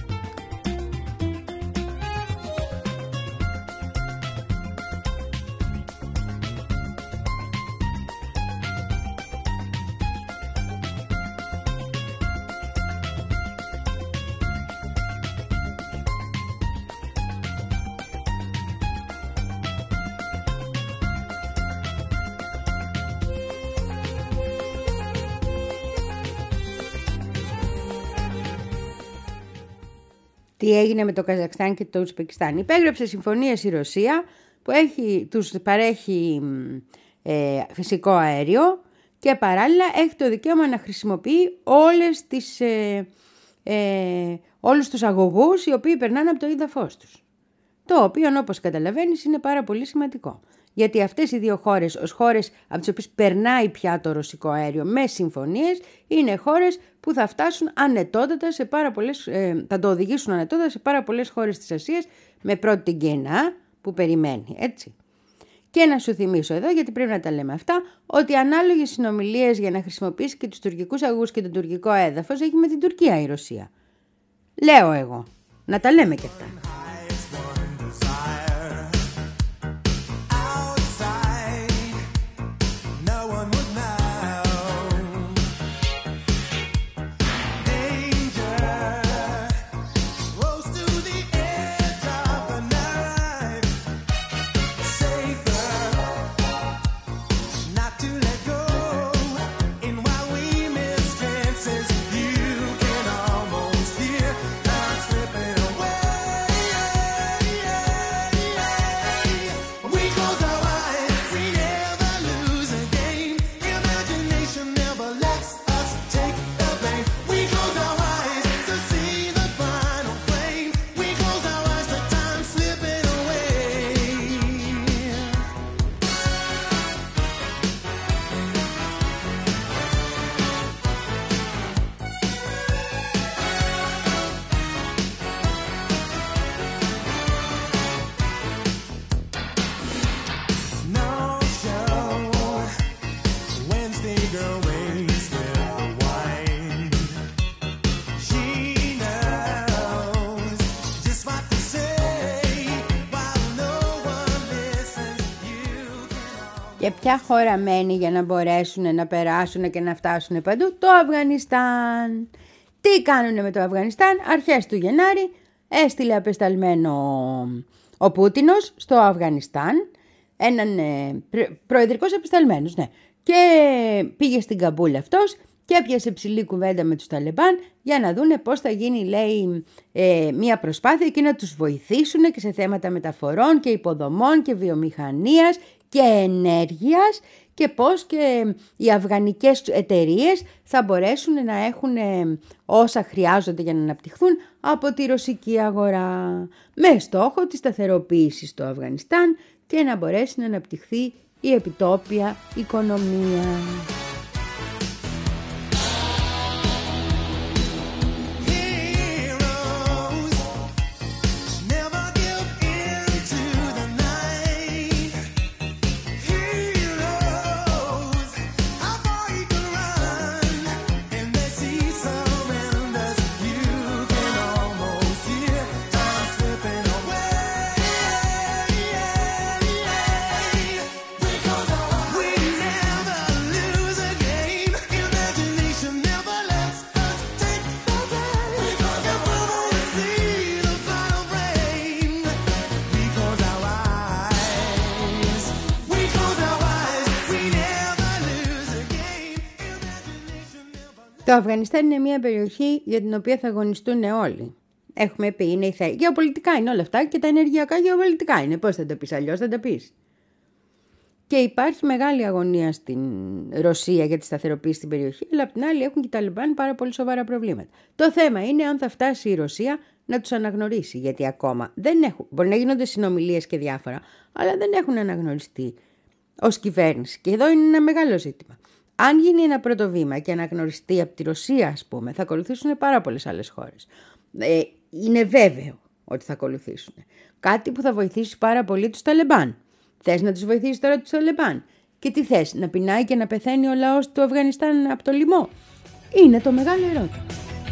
Τι έγινε με το Καζακστάν και το Ουσμπεκιστάν? Υπέγραψε συμφωνίες η Ρωσία που έχει, τους παρέχει ε, φυσικό αέριο και παράλληλα έχει το δικαίωμα να χρησιμοποιεί όλες τις, ε, ε, όλους τους αγωγούς οι οποίοι περνάνε από το έδαφος τους. Το οποίο, όπως καταλαβαίνεις, είναι πάρα πολύ σημαντικό. Γιατί αυτές οι δύο χώρες, ως χώρες από τις οποίες περνάει πια το ρωσικό αέριο με συμφωνίες, είναι χώρες που θα φτάσουν ανετότατα σε πάρα πολλές, ε, θα το οδηγήσουν ανετότατα σε πάρα πολλές χώρες της Ασίας, με πρώτη την Κίνα που περιμένει, έτσι. Και να σου θυμίσω εδώ, γιατί πρέπει να τα λέμε αυτά, ότι ανάλογες συνομιλίες για να χρησιμοποιήσει και τους τουρκικούς αγωγούς και το τουρκικό έδαφος έχει με την Τουρκία η Ρωσία. Λέω εγώ. Να τα λέμε και αυτά. Outside, no one would know. Και ποια χώρα μένει για να μπορέσουν να περάσουν και να φτάσουν παντού? Το Αφγανιστάν. Τι κάνουνε με το Αφγανιστάν? Αρχές του Γενάρη έστειλε απεσταλμένο ο Πούτινος στο Αφγανιστάν, έναν ε, προεδρικός απεσταλμένος, ναι. Και πήγε στην Καμπούλ αυτός και έπιασε ψηλή κουβέντα με τους Ταλιμπάν για να δούνε πώς θα γίνει, λέει, ε, μια προσπάθεια και να τους βοηθήσουν και σε θέματα μεταφορών και υποδομών και βιομηχανίας και ενέργειας και πώς και οι αφγανικές εταιρείες θα μπορέσουν να έχουν όσα χρειάζονται για να αναπτυχθούν από τη ρωσική αγορά, με στόχο τη σταθεροποίηση στο Αφγανιστάν και να μπορέσει να αναπτυχθεί η επιτόπια οικονομία. Το Αφγανιστάν είναι μια περιοχή για την οποία θα αγωνιστούν όλοι. Έχουμε πει, είναι η θέση. Γεωπολιτικά είναι όλα αυτά και τα ενεργειακά γεωπολιτικά είναι. Πώς θα τα πεις αλλιώς, θα τα πεις. Και υπάρχει μεγάλη αγωνία στην Ρωσία για τη σταθεροποίηση στην περιοχή, αλλά απ' την άλλη έχουν και οι Ταλιμπάν πάρα πολύ σοβαρά προβλήματα. Το θέμα είναι αν θα φτάσει η Ρωσία να τους αναγνωρίσει, γιατί ακόμα δεν έχουν. Μπορεί να γίνονται συνομιλίες και διάφορα, αλλά δεν έχουν αναγνωριστεί ως κυβέρνηση. Και εδώ είναι ένα μεγάλο ζήτημα. Αν γίνει ένα πρώτο βήμα και αναγνωριστεί από τη Ρωσία, ας πούμε, θα ακολουθήσουν πάρα πολλές άλλες χώρες. Ε, είναι βέβαιο ότι θα ακολουθήσουν. Κάτι που θα βοηθήσει πάρα πολύ τους Ταλιμπάν. Θες να τους βοηθήσει τώρα τους Ταλιμπάν? Και τι θες, να πεινάει και να πεθαίνει ο λαός του Αφγανιστάν από το λοιμό? Είναι το μεγάλο ερώτημα.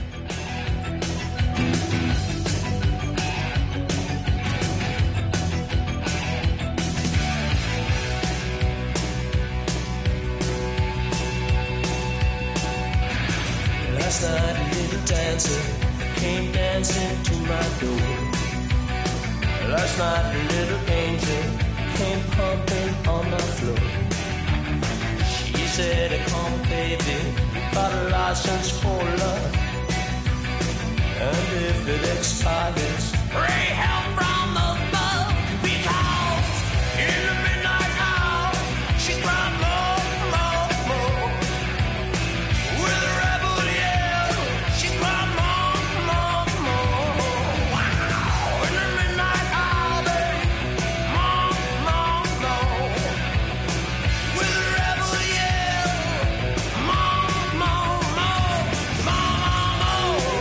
Last night a little dancer came dancing to my door. Last night a little angel came pumping on the floor. She said, come baby, got a license for love. And if it expires, pray help from above. Because in the midnight hour, she cried more, more, more. With a rebel yell, she cried more, more, more. Wow, in the midnight hour, babe, more, more, more. With a rebel yell, more, more, more, more, more.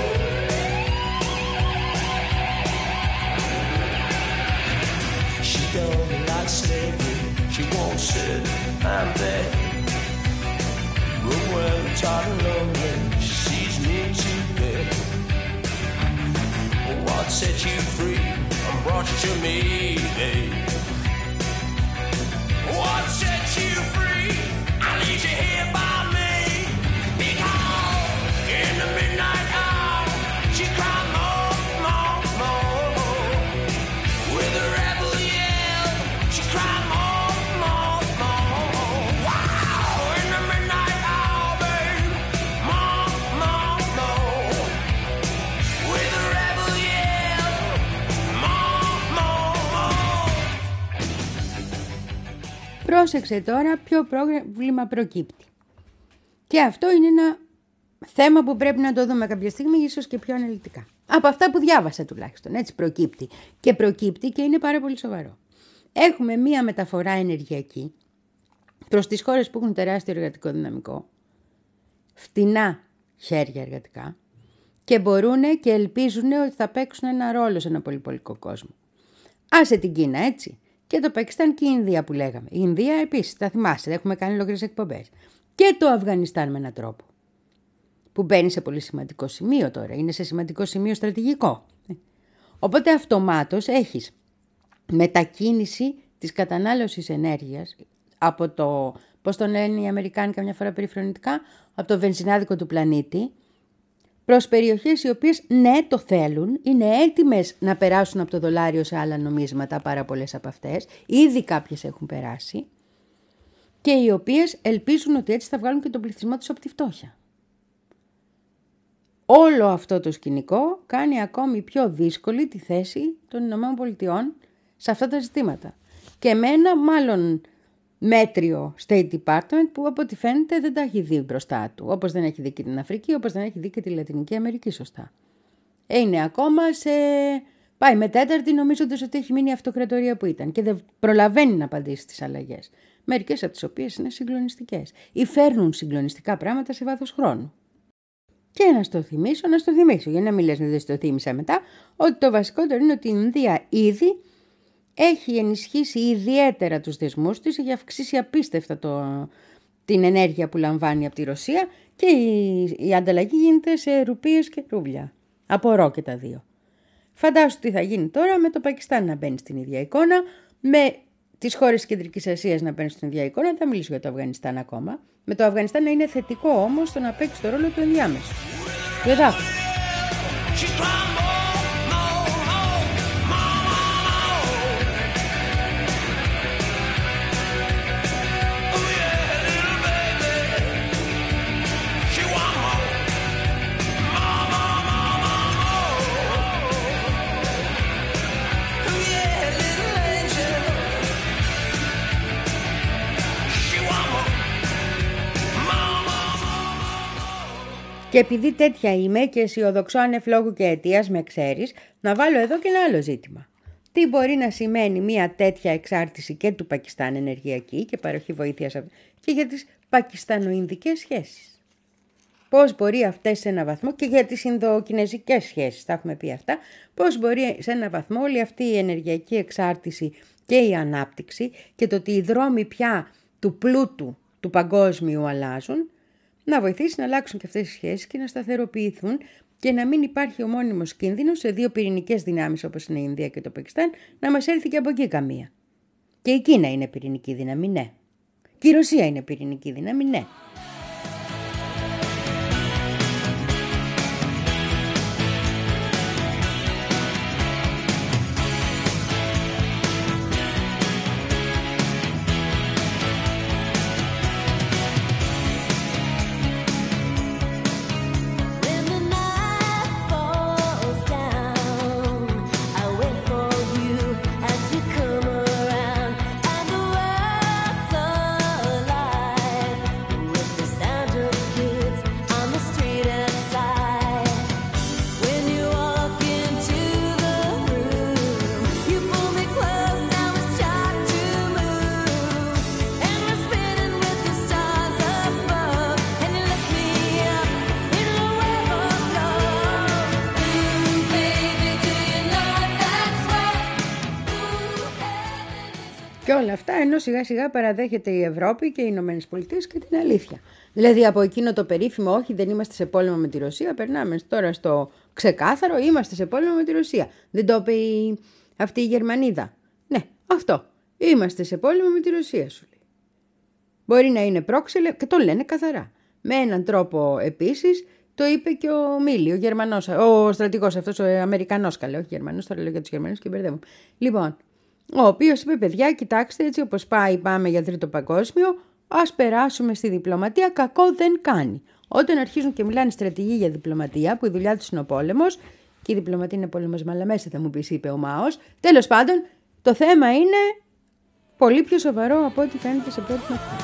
She don't like slavery, she won't sit and beg. But when I'm tired and lonely, she sees me to bed. What set you free and brought you to me, babe? What set you free? I leave you here by me. Because in the midnight hour, she cried more, more, more. With a rebel yell, she cried more, more, more. Wow, in the midnight hour, babe, more, more, more. With a rebel yell, more, more, more. Πρόσεξε τώρα ποιο πρόβλημα προκύπτει. Και αυτό είναι ένα θέμα που πρέπει να το δούμε κάποια στιγμή, ίσως και πιο αναλυτικά. Από αυτά που διάβασα τουλάχιστον, έτσι προκύπτει. Και προκύπτει και είναι πάρα πολύ σοβαρό. Έχουμε μία μεταφορά ενεργειακή προς τις χώρες που έχουν τεράστιο εργατικό δυναμικό, φτηνά χέρια εργατικά και μπορούν και ελπίζουν ότι θα παίξουν ένα ρόλο σε ένα πολυπολικό κόσμο. Άσε την Κίνα, έτσι. Και το Πακιστάν και η Ινδία που λέγαμε. Η Ινδία επίσης, θα θυμάστε, έχουμε κάνει ολόκληρες εκπομπές. Και το Αφγανιστάν με έναν τρόπο. Που μπαίνει σε πολύ σημαντικό σημείο τώρα. Είναι σε σημαντικό σημείο στρατηγικό. Οπότε αυτομάτως έχεις μετακίνηση της κατανάλωσης ενέργειας από το, πώς τον λένε οι Αμερικάνοι καμιά φορά περιφρονητικά, από το βενζινάδικο του πλανήτη, προς περιοχές οι οποίες ναι το θέλουν, είναι έτοιμες να περάσουν από το δολάριο σε άλλα νομίσματα, πάρα πολλές από αυτές, ήδη κάποιες έχουν περάσει, και οι οποίες ελπίζουν ότι έτσι θα βγάλουν και τον πληθυσμό τους από τη φτώχεια. Όλο αυτό το σκηνικό κάνει ακόμη πιο δύσκολη τη θέση των Ηνωμένων Πολιτειών σε αυτά τα ζητήματα. Και με ένα μάλλον μέτριο State Department που από ό,τι φαίνεται δεν τα έχει δει μπροστά του. Όπως δεν έχει δει και την Αφρική, όπως δεν έχει δει και τη Λατινική Αμερική σωστά. Είναι ακόμα σε... πάει με τέταρτη νομίζοντας ότι έχει μείνει η αυτοκρατορία που ήταν και δεν προλαβαίνει να απαντήσει στις αλλαγές. Μερικές από τις οποίες είναι συγκλονιστικές ή φέρνουν συγκλονιστικά πράγματα σε βάθος χρόνου. Και να στο θυμίσω, να στο θυμίσω, για να μην λες να δεν στο θύμισα μετά, ότι το βασικότερο είναι ότι η Ινδία ήδη έχει ενισχύσει ιδιαίτερα τους δεσμούς της, έχει αυξήσει απίστευτα το, την ενέργεια που λαμβάνει από τη Ρωσία και η, η ανταλλαγή γίνεται σε ρουπίες και ρούβλια. Απορώ και τα δύο. Φαντάσου τι θα γίνει τώρα με το Πακιστάν να μπαίνει στην ίδια εικόνα, με τις χώρες της Κεντρικής Ασίας να μπαίνουν στην ίδια εικόνα, θα μιλήσω για το Αφγανιστάν ακόμα. Με το Αφγανιστάν να είναι θετικό όμως το να παίξει το ρόλο του ενδιάμεσου. Του εδάφου. Και επειδή τέτοια είμαι και αισιοδοξώ ανεφλόγου και αιτίας με ξέρεις, να βάλω εδώ και ένα άλλο ζήτημα. Τι μπορεί να σημαίνει μια τέτοια εξάρτηση και του Πακιστάν ενεργειακή και παροχή βοήθειας και για τις πακιστανοινδικές σχέσεις. Πώς μπορεί αυτές σε ένα βαθμό και για τις Ινδοκινεζικές σχέσεις, τα έχουμε πει αυτά, πώς μπορεί σε ένα βαθμό όλη αυτή η ενεργειακή εξάρτηση και η ανάπτυξη και το ότι οι δρόμοι πια του πλούτου του παγκόσμιου αλλάζουν, να βοηθήσει να αλλάξουν και αυτές οι σχέσεις και να σταθεροποιηθούν και να μην υπάρχει ο μόνιμος κίνδυνος σε δύο πυρηνικές δυνάμεις όπως είναι η Ινδία και το Πακιστάν να μας έρθει και από εκεί καμία. Και η Κίνα είναι πυρηνική δύναμη, ναι. Και η Ρωσία είναι πυρηνική δύναμη, ναι. Και όλα αυτά ενώ σιγά σιγά παραδέχεται η Ευρώπη και οι Ηνωμένες Πολιτείες και την αλήθεια. Δηλαδή από εκείνο το περίφημο όχι δεν είμαστε σε πόλεμο με τη Ρωσία, περνάμε τώρα στο ξεκάθαρο είμαστε σε πόλεμο με τη Ρωσία. Δεν το είπε η... αυτή η Γερμανίδα. Ναι, αυτό. Είμαστε σε πόλεμο με τη Ρωσία σου λέει. Μπορεί να είναι πρόξενο και το λένε καθαρά. Με έναν τρόπο επίσης το είπε και ο Μίλι, ο Γερμανός, ο στρατηγός αυτός, ο Αμερικανός καλέ, όχι Γερμανός, τώρα λέω για τους Γερμανούς και μπερδεύω. Λοιπόν, ο οποίος είπε παιδιά κοιτάξτε έτσι όπως πάει πάμε για τρίτο παγκόσμιο, ας περάσουμε στη διπλωματία, κακό δεν κάνει. Όταν αρχίζουν και μιλάνε στρατηγοί για διπλωματία, που η δουλειά τους είναι ο πόλεμος, και η διπλωματία είναι πόλεμος με άλλα μέσα θα μου πεις είπε ο Μάος, τέλος πάντων το θέμα είναι πολύ πιο σοβαρό από ό,τι φαίνεται σε πρώτη ματιά.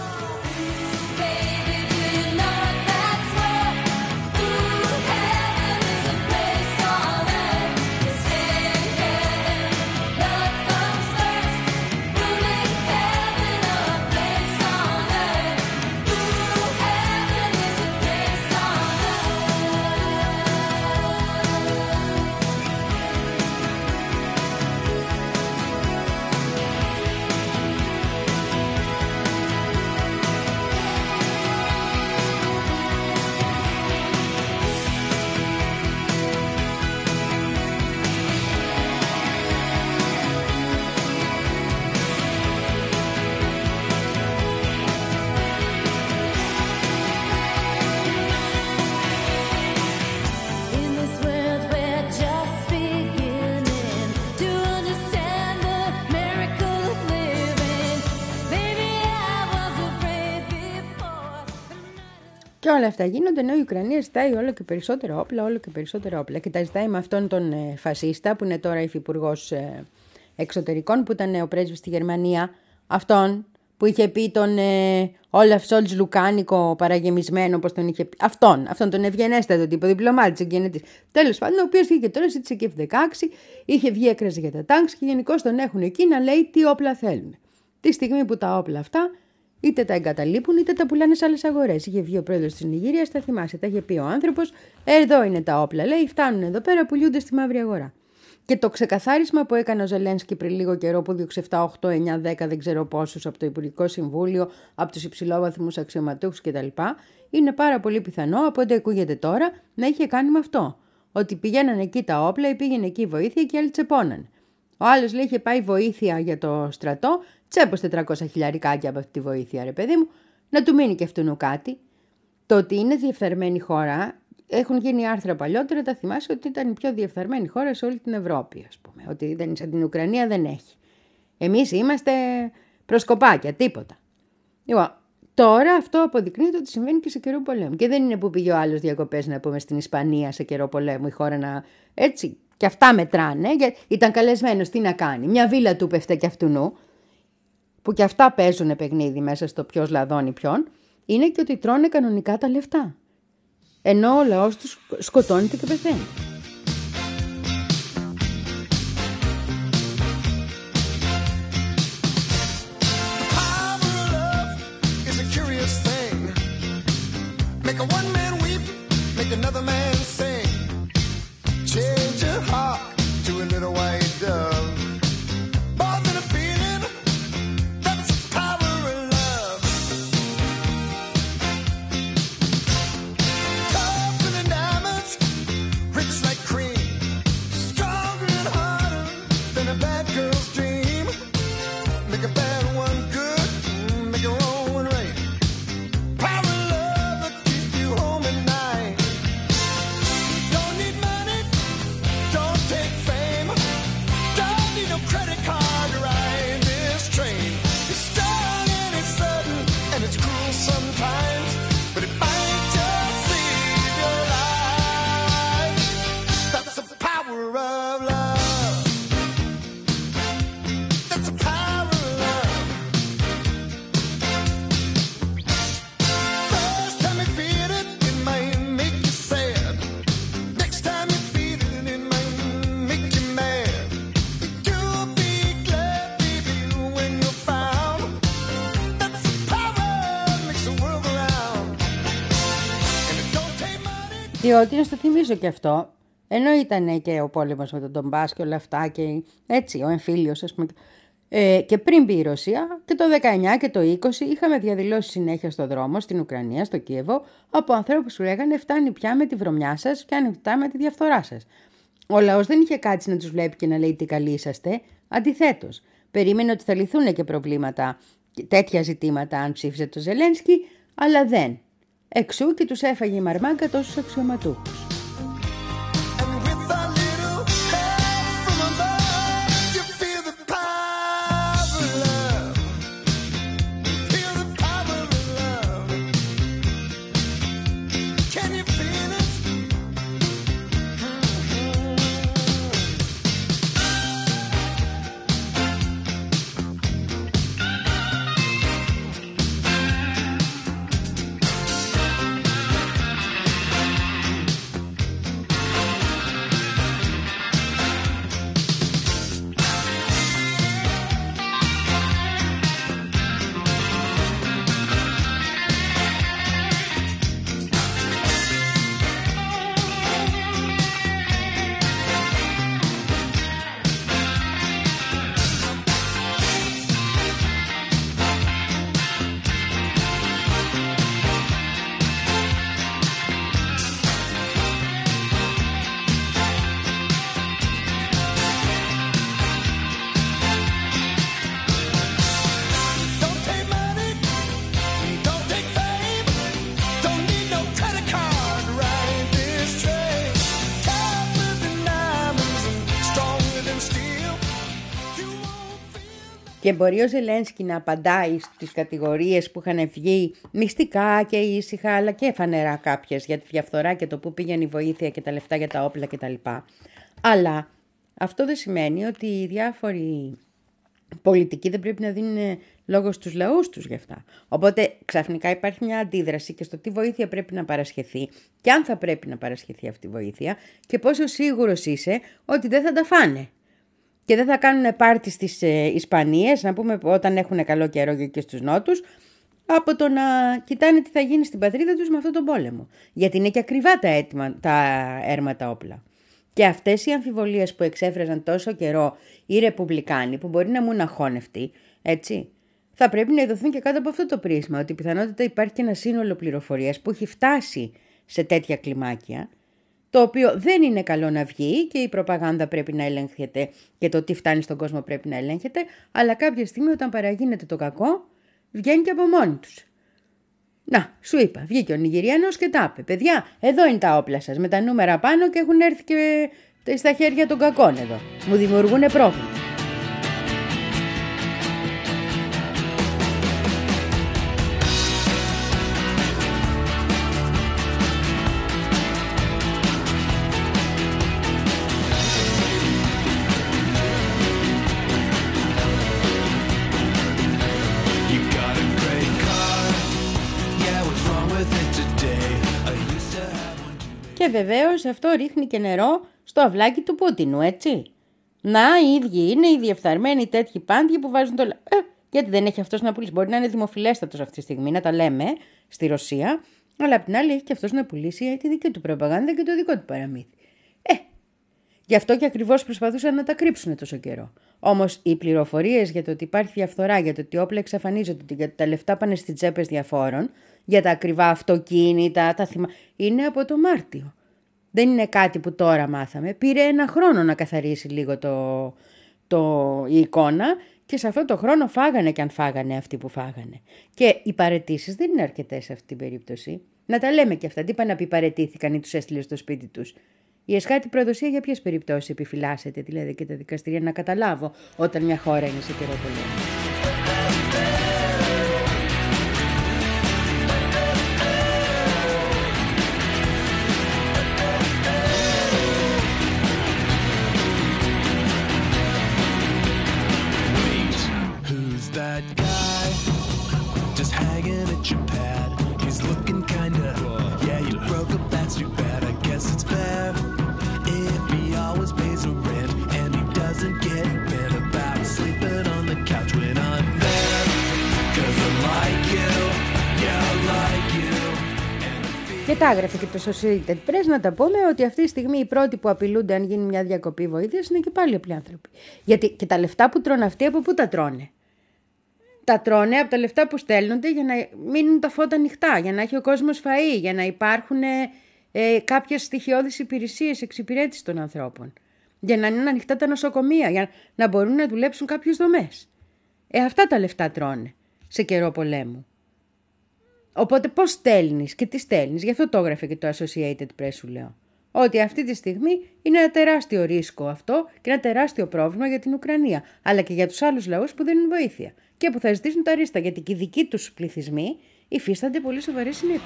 Και όλα αυτά γίνονται ενώ η Ουκρανία ζητάει όλο και περισσότερα όπλα, όλο και περισσότερα όπλα. Και τα ζητάει με αυτόν τον ε, φασίστα που είναι τώρα υφυπουργός ε, εξωτερικών, που ήταν ε, ο πρέσβης στη Γερμανία, αυτόν που είχε πει τον ε, Όλαφ Σόλτς Λουκάνικο παραγεμισμένο, όπως τον είχε πει. Αυτόν, αυτόν τον ευγενέστατο τύπο, διπλωμάτης, εγγενετής. Τέλος πάντων, ο οποίος βγήκε τώρα, ζήτησε και εφ δεκαέξι, είχε βγει, έκραζε για τα τάγκς και γενικώς τον έχουν εκεί να λέει τι όπλα θέλουν. Τη στιγμή που τα όπλα αυτά είτε τα εγκαταλείπουν είτε τα πουλάνε σε άλλες αγορές. Είχε βγει ο πρόεδρος της Νιγηρίας, θα θυμάσαι, τα είχε πει ο άνθρωπος, εδώ είναι τα όπλα, λέει, φτάνουν εδώ πέρα, πουλιούνται στη μαύρη αγορά. Και το ξεκαθάρισμα που έκανε ο Ζελένσκι πριν λίγο καιρό, που διώξε επτά, οκτώ, εννιά, δέκα, δεν ξέρω πόσους από το Υπουργικό Συμβούλιο, από τους υψηλόβαθμους αξιωματούχους κτλ., είναι πάρα πολύ πιθανό, από ό,τι ακούγεται τώρα, να είχε κάνει με αυτό. Ότι πηγαίναν εκεί τα όπλα ή πήγαινε εκεί η βοήθεια και οι άλλοι τσεπώναν. Ο άλλος λέει είχε πάει βοήθεια για το στρατό, τσέπωσε τετρακόσια χιλιαρικάκια από αυτή τη βοήθεια, ρε παιδί μου, να του μείνει και αυτού κάτι. Το ότι είναι διεφθαρμένη χώρα. Έχουν γίνει άρθρα παλιότερα, τα θυμάσαι ότι ήταν η πιο διεφθαρμένη χώρα σε όλη την Ευρώπη, ας πούμε. Ότι δεν, σαν την Ουκρανία δεν έχει. Εμείς είμαστε προσκοπάκια, τίποτα. Λοιπόν, τώρα αυτό αποδεικνύεται ότι συμβαίνει και σε καιρό πολέμου. Και δεν είναι που πήγε ο άλλος διακοπές, να πούμε, στην Ισπανία σε καιρό πολέμου, η χώρα να. Έτσι, και αυτά μετράνε. Γιατί ήταν καλεσμένος, τι να κάνει. Μια βίλα του πέφτε και αυτού, που και αυτά παίζουν παιχνίδι μέσα στο ποιος λαδώνει ποιον. Είναι και ότι τρώνε κανονικά τα λεφτά. Ενώ ο λαός τους σκοτώνεται και πεθαίνει. Διότι, να στο θυμίσω και αυτό, ενώ ήταν και ο πόλεμος με τον Ντομπάς και όλα αυτά και έτσι, ο εμφύλιος, ας πούμε, ε, και πριν μπει η Ρωσία, και το δεκαεννιά και το είκοσι είχαμε διαδηλώσει συνέχεια στο δρόμο, στην Ουκρανία, στο Κίεβο, από ανθρώπους που λέγανε φτάνει πια με τη βρωμιά σας, φτάνει πια με τη διαφθορά σας. Ο λαός δεν είχε κάτσει να τους βλέπει και να λέει τι καλοί είσαστε, αντιθέτως. Περίμενε ότι θα λυθούν και προβλήματα, τέτοια ζητήματα αν ψήφιζε το Ζελένσκι, αλλά δεν. Εξού και τους έφαγε η μαρμάγκα τόσους αξιωματούχους. Και μπορεί ο Ζελένσκι να απαντάει στις κατηγορίες που είχαν βγει μυστικά και ήσυχα, αλλά και φανερά κάποιες για τη διαφθορά και το πού πήγαινε η βοήθεια και τα λεφτά για τα όπλα κτλ. Αλλά αυτό δεν σημαίνει ότι οι διάφοροι πολιτικοί δεν πρέπει να δίνουν λόγο στους λαούς τους γι' αυτά. Οπότε ξαφνικά υπάρχει μια αντίδραση και στο τι βοήθεια πρέπει να παρασχεθεί και αν θα πρέπει να παρασχεθεί αυτή η βοήθεια και πόσο σίγουρος είσαι ότι δεν θα τα φάνε. Και δεν θα κάνουν πάρτι στις ε, Ισπανίες, να πούμε όταν έχουν καλό καιρό και στους νότους, από το να κοιτάνε τι θα γίνει στην πατρίδα τους με αυτόν τον πόλεμο. Γιατί είναι και ακριβά τα, έτοιμα, τα έρματα όπλα. Και αυτές οι αμφιβολίες που εξέφραζαν τόσο καιρό οι Ρεπουμπλικάνοι, που μπορεί να ήμουν αχώνευτοι, έτσι, θα πρέπει να ειδωθούν και κάτω από αυτό το πρίσμα, ότι πιθανότητα υπάρχει και ένα σύνολο πληροφορίας που έχει φτάσει σε τέτοια κλιμάκια, το οποίο δεν είναι καλό να βγει και η προπαγάνδα πρέπει να ελέγχεται και το τι φτάνει στον κόσμο πρέπει να ελέγχεται, αλλά κάποια στιγμή όταν παραγίνεται το κακό, βγαίνει και από μόνοι τους. Να, σου είπα, βγήκε ο Νιγηριανός και τα είπε. Παιδιά, εδώ είναι τα όπλα σας με τα νούμερα πάνω και έχουν έρθει και στα χέρια των κακών εδώ. Μου δημιουργούν πρόβλημα. Και βεβαίως αυτό ρίχνει και νερό στο αυλάκι του Πούτινου, έτσι. Να, οι ίδιοι είναι οι διεφθαρμένοι τέτοιοι πάντιοι που βάζουν το... Ε, γιατί δεν έχει αυτός να πουλήσει. Μπορεί να είναι δημοφιλέστατος αυτή τη στιγμή, να τα λέμε στη Ρωσία, αλλά απ' την άλλη έχει και αυτός να πουλήσει τη δική του προπαγάνδα και το δικό του παραμύθι. Ε, γι' αυτό και ακριβώς προσπαθούσαν να τα κρύψουν τόσο καιρό. Όμως οι πληροφορίες για το ότι υπάρχει διαφθορά, για το ότι όπλα εξαφανίζονται, για ότι τα λεφτά πάνε στις τσέπες διαφόρων, για τα ακριβά αυτοκίνητα, τα θυμά... είναι από το Μάρτιο. Δεν είναι κάτι που τώρα μάθαμε. Πήρε ένα χρόνο να καθαρίσει λίγο το, το, η εικόνα και σε αυτό το χρόνο φάγανε και αν φάγανε αυτοί που φάγανε. Και οι παραιτήσεις δεν είναι αρκετές σε αυτή την περίπτωση. Να τα λέμε και αυτά. Τι είπα να πει παραιτήθηκαν ή τους έστειλε στο σπίτι τους. Η εσχάτη προδοσία για ποιες περιπτώσεις επιφυλάσσεται, δηλαδή και τα δικαστήρια, να καταλάβω όταν μια χώρα είναι σε καιρό πολέμου. Και τα έγραφε και το Associated Press, να τα πούμε ότι αυτή τη στιγμή οι πρώτοι που απειλούνται αν γίνει μια διακοπή βοήθειας είναι και πάλι απλοί άνθρωποι. Γιατί και τα λεφτά που τρώνε αυτοί, από πού τα τρώνε? Τα τρώνε από τα λεφτά που στέλνονται για να μείνουν τα φώτα ανοιχτά, για να έχει ο κόσμος φαΐ, για να υπάρχουν ε, κάποιες στοιχειώδεις υπηρεσίες εξυπηρέτησης των ανθρώπων, για να είναι ανοιχτά τα νοσοκομεία, για να μπορούν να δουλέψουν κάποιες δομές. Ε, αυτά τα λεφτά τρώνε σε καιρό πολέμου. Οπότε πώς στέλνεις και τι στέλνεις? Γι' αυτό το έγραφε και το Associated Press, σου λέω. Ότι αυτή τη στιγμή είναι ένα τεράστιο ρίσκο αυτό και ένα τεράστιο πρόβλημα για την Ουκρανία, αλλά και για τους άλλους λαούς που δίνουν βοήθεια και που θα ζητήσουν τα ρίστα, γιατί και οι δικοί τους πληθυσμοί υφίστανται πολύ σοβαρές συνέπειες.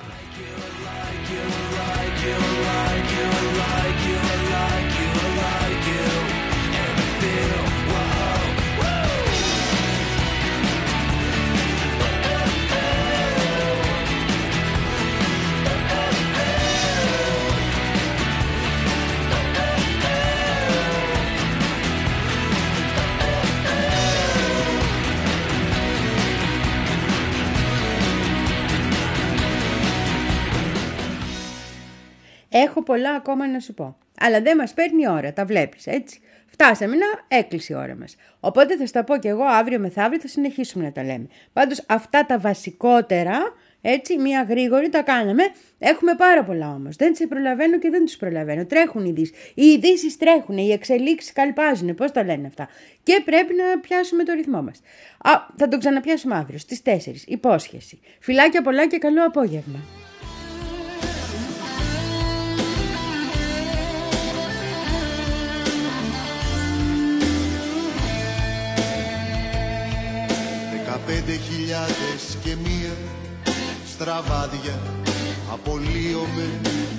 Έχω πολλά ακόμα να σου πω. Αλλά δεν μας παίρνει η ώρα, τα βλέπεις, έτσι. Φτάσαμε να έκλεισε η ώρα μας. Οπότε θα στα πω και εγώ αύριο μεθαύριο, θα συνεχίσουμε να τα λέμε. Πάντως αυτά τα βασικότερα, έτσι, μία γρήγορη τα κάναμε. Έχουμε πάρα πολλά όμως. Δεν τις προλαβαίνω και δεν τους προλαβαίνω. Τρέχουν οι ειδήσεις. Οι ειδήσεις τρέχουν, οι εξελίξεις καλπάζουν. Πώς τα λένε αυτά. Και πρέπει να πιάσουμε το ρυθμό μας. Α, θα το ξαναπιάσουμε αύριο στις τέσσερις. Υπόσχεση. Φιλάκια πολλά και καλό απόγευμα. χιλιάδες και μία στραβάδια απολύομαι.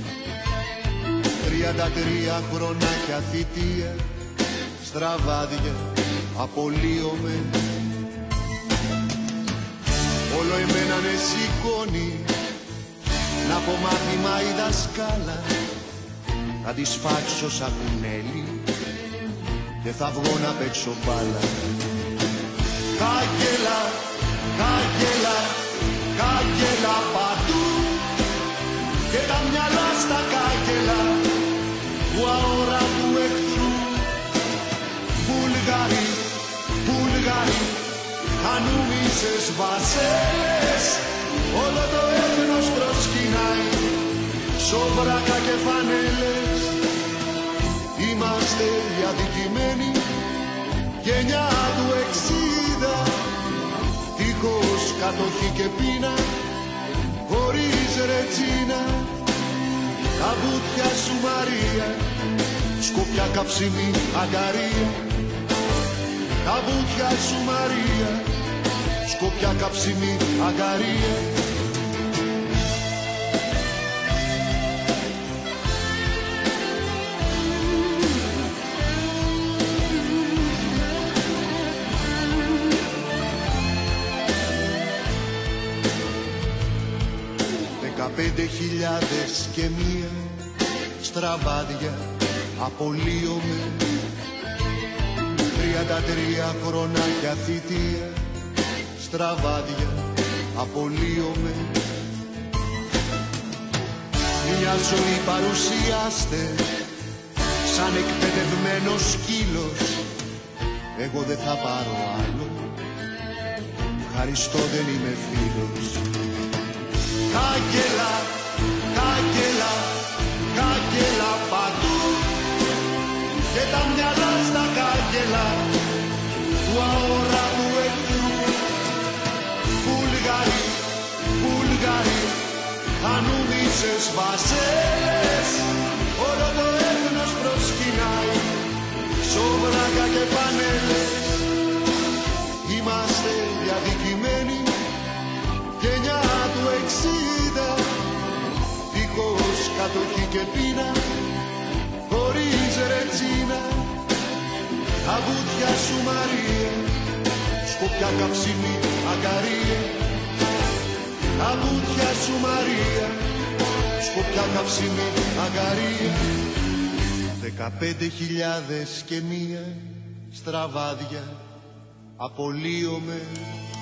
Τριάντα τρία χρονάκια θητεία στραβάδια απολύομαι. Όλο εμένα με σηκώνει να πω μάθημα η δασκάλα. Θα τη σφάξω σαν κουνέλι και θα βγω να παίξω μπάλα. Κάγκελα, κάγκελα, κάγκελα παντού και τα μυαλά στα κάγκελα του αόρατου εχθρού. Βουλγαροί, Βουλγαροί, ανούμισες βασέλες, όλο το έθνος προσκυνάει, σόβρακα και φανέλες. Είμαστε οι αδικημένοι, γενιά του εξήντα, δίχως κατοχή και πείνα, χωρίς ρετσίνα. Τα βουτιά σου Μαρία, σκοπιά καψιμή αγκαρία. Τα βουτιά σου Μαρία, σκοπιά καψιμή αγκαρία. Δεκαπέντε χιλιάδες και μία στραβάδια απολύομαι. Τριάντα τρία χρονάκια θητεία στραβάδια απολύομαι. Μια ζωή παρουσιάστε σαν εκπαιδευμένος σκύλος. Εγώ δεν θα πάρω άλλο, ευχαριστώ δεν είμαι φίλος. Κάγκελα, κάγκελα, κάγκελα παντού και τα μυαλά στα κάγκελα του αόρατου εχθρού. Βουλγαροί, Βουλγαροί, ανούμισες βασέλες, όλο το έθνος προσκυνάει, σόβρακα και πανέλες. Είμαστε διαδικημένοι, γενιά του εξήντα, δίχως κατοχή και πείνα, χωρίς ρετσίνα. Τα βουτιά σου Μαρία, σκοπιά καψιμή αγκαρία. Τα βουτιά σου Μαρία, σκοπιά καψιμή αγκαρία. Δεκαπέντε χιλιάδες και μία στραβάδια απολύομαι.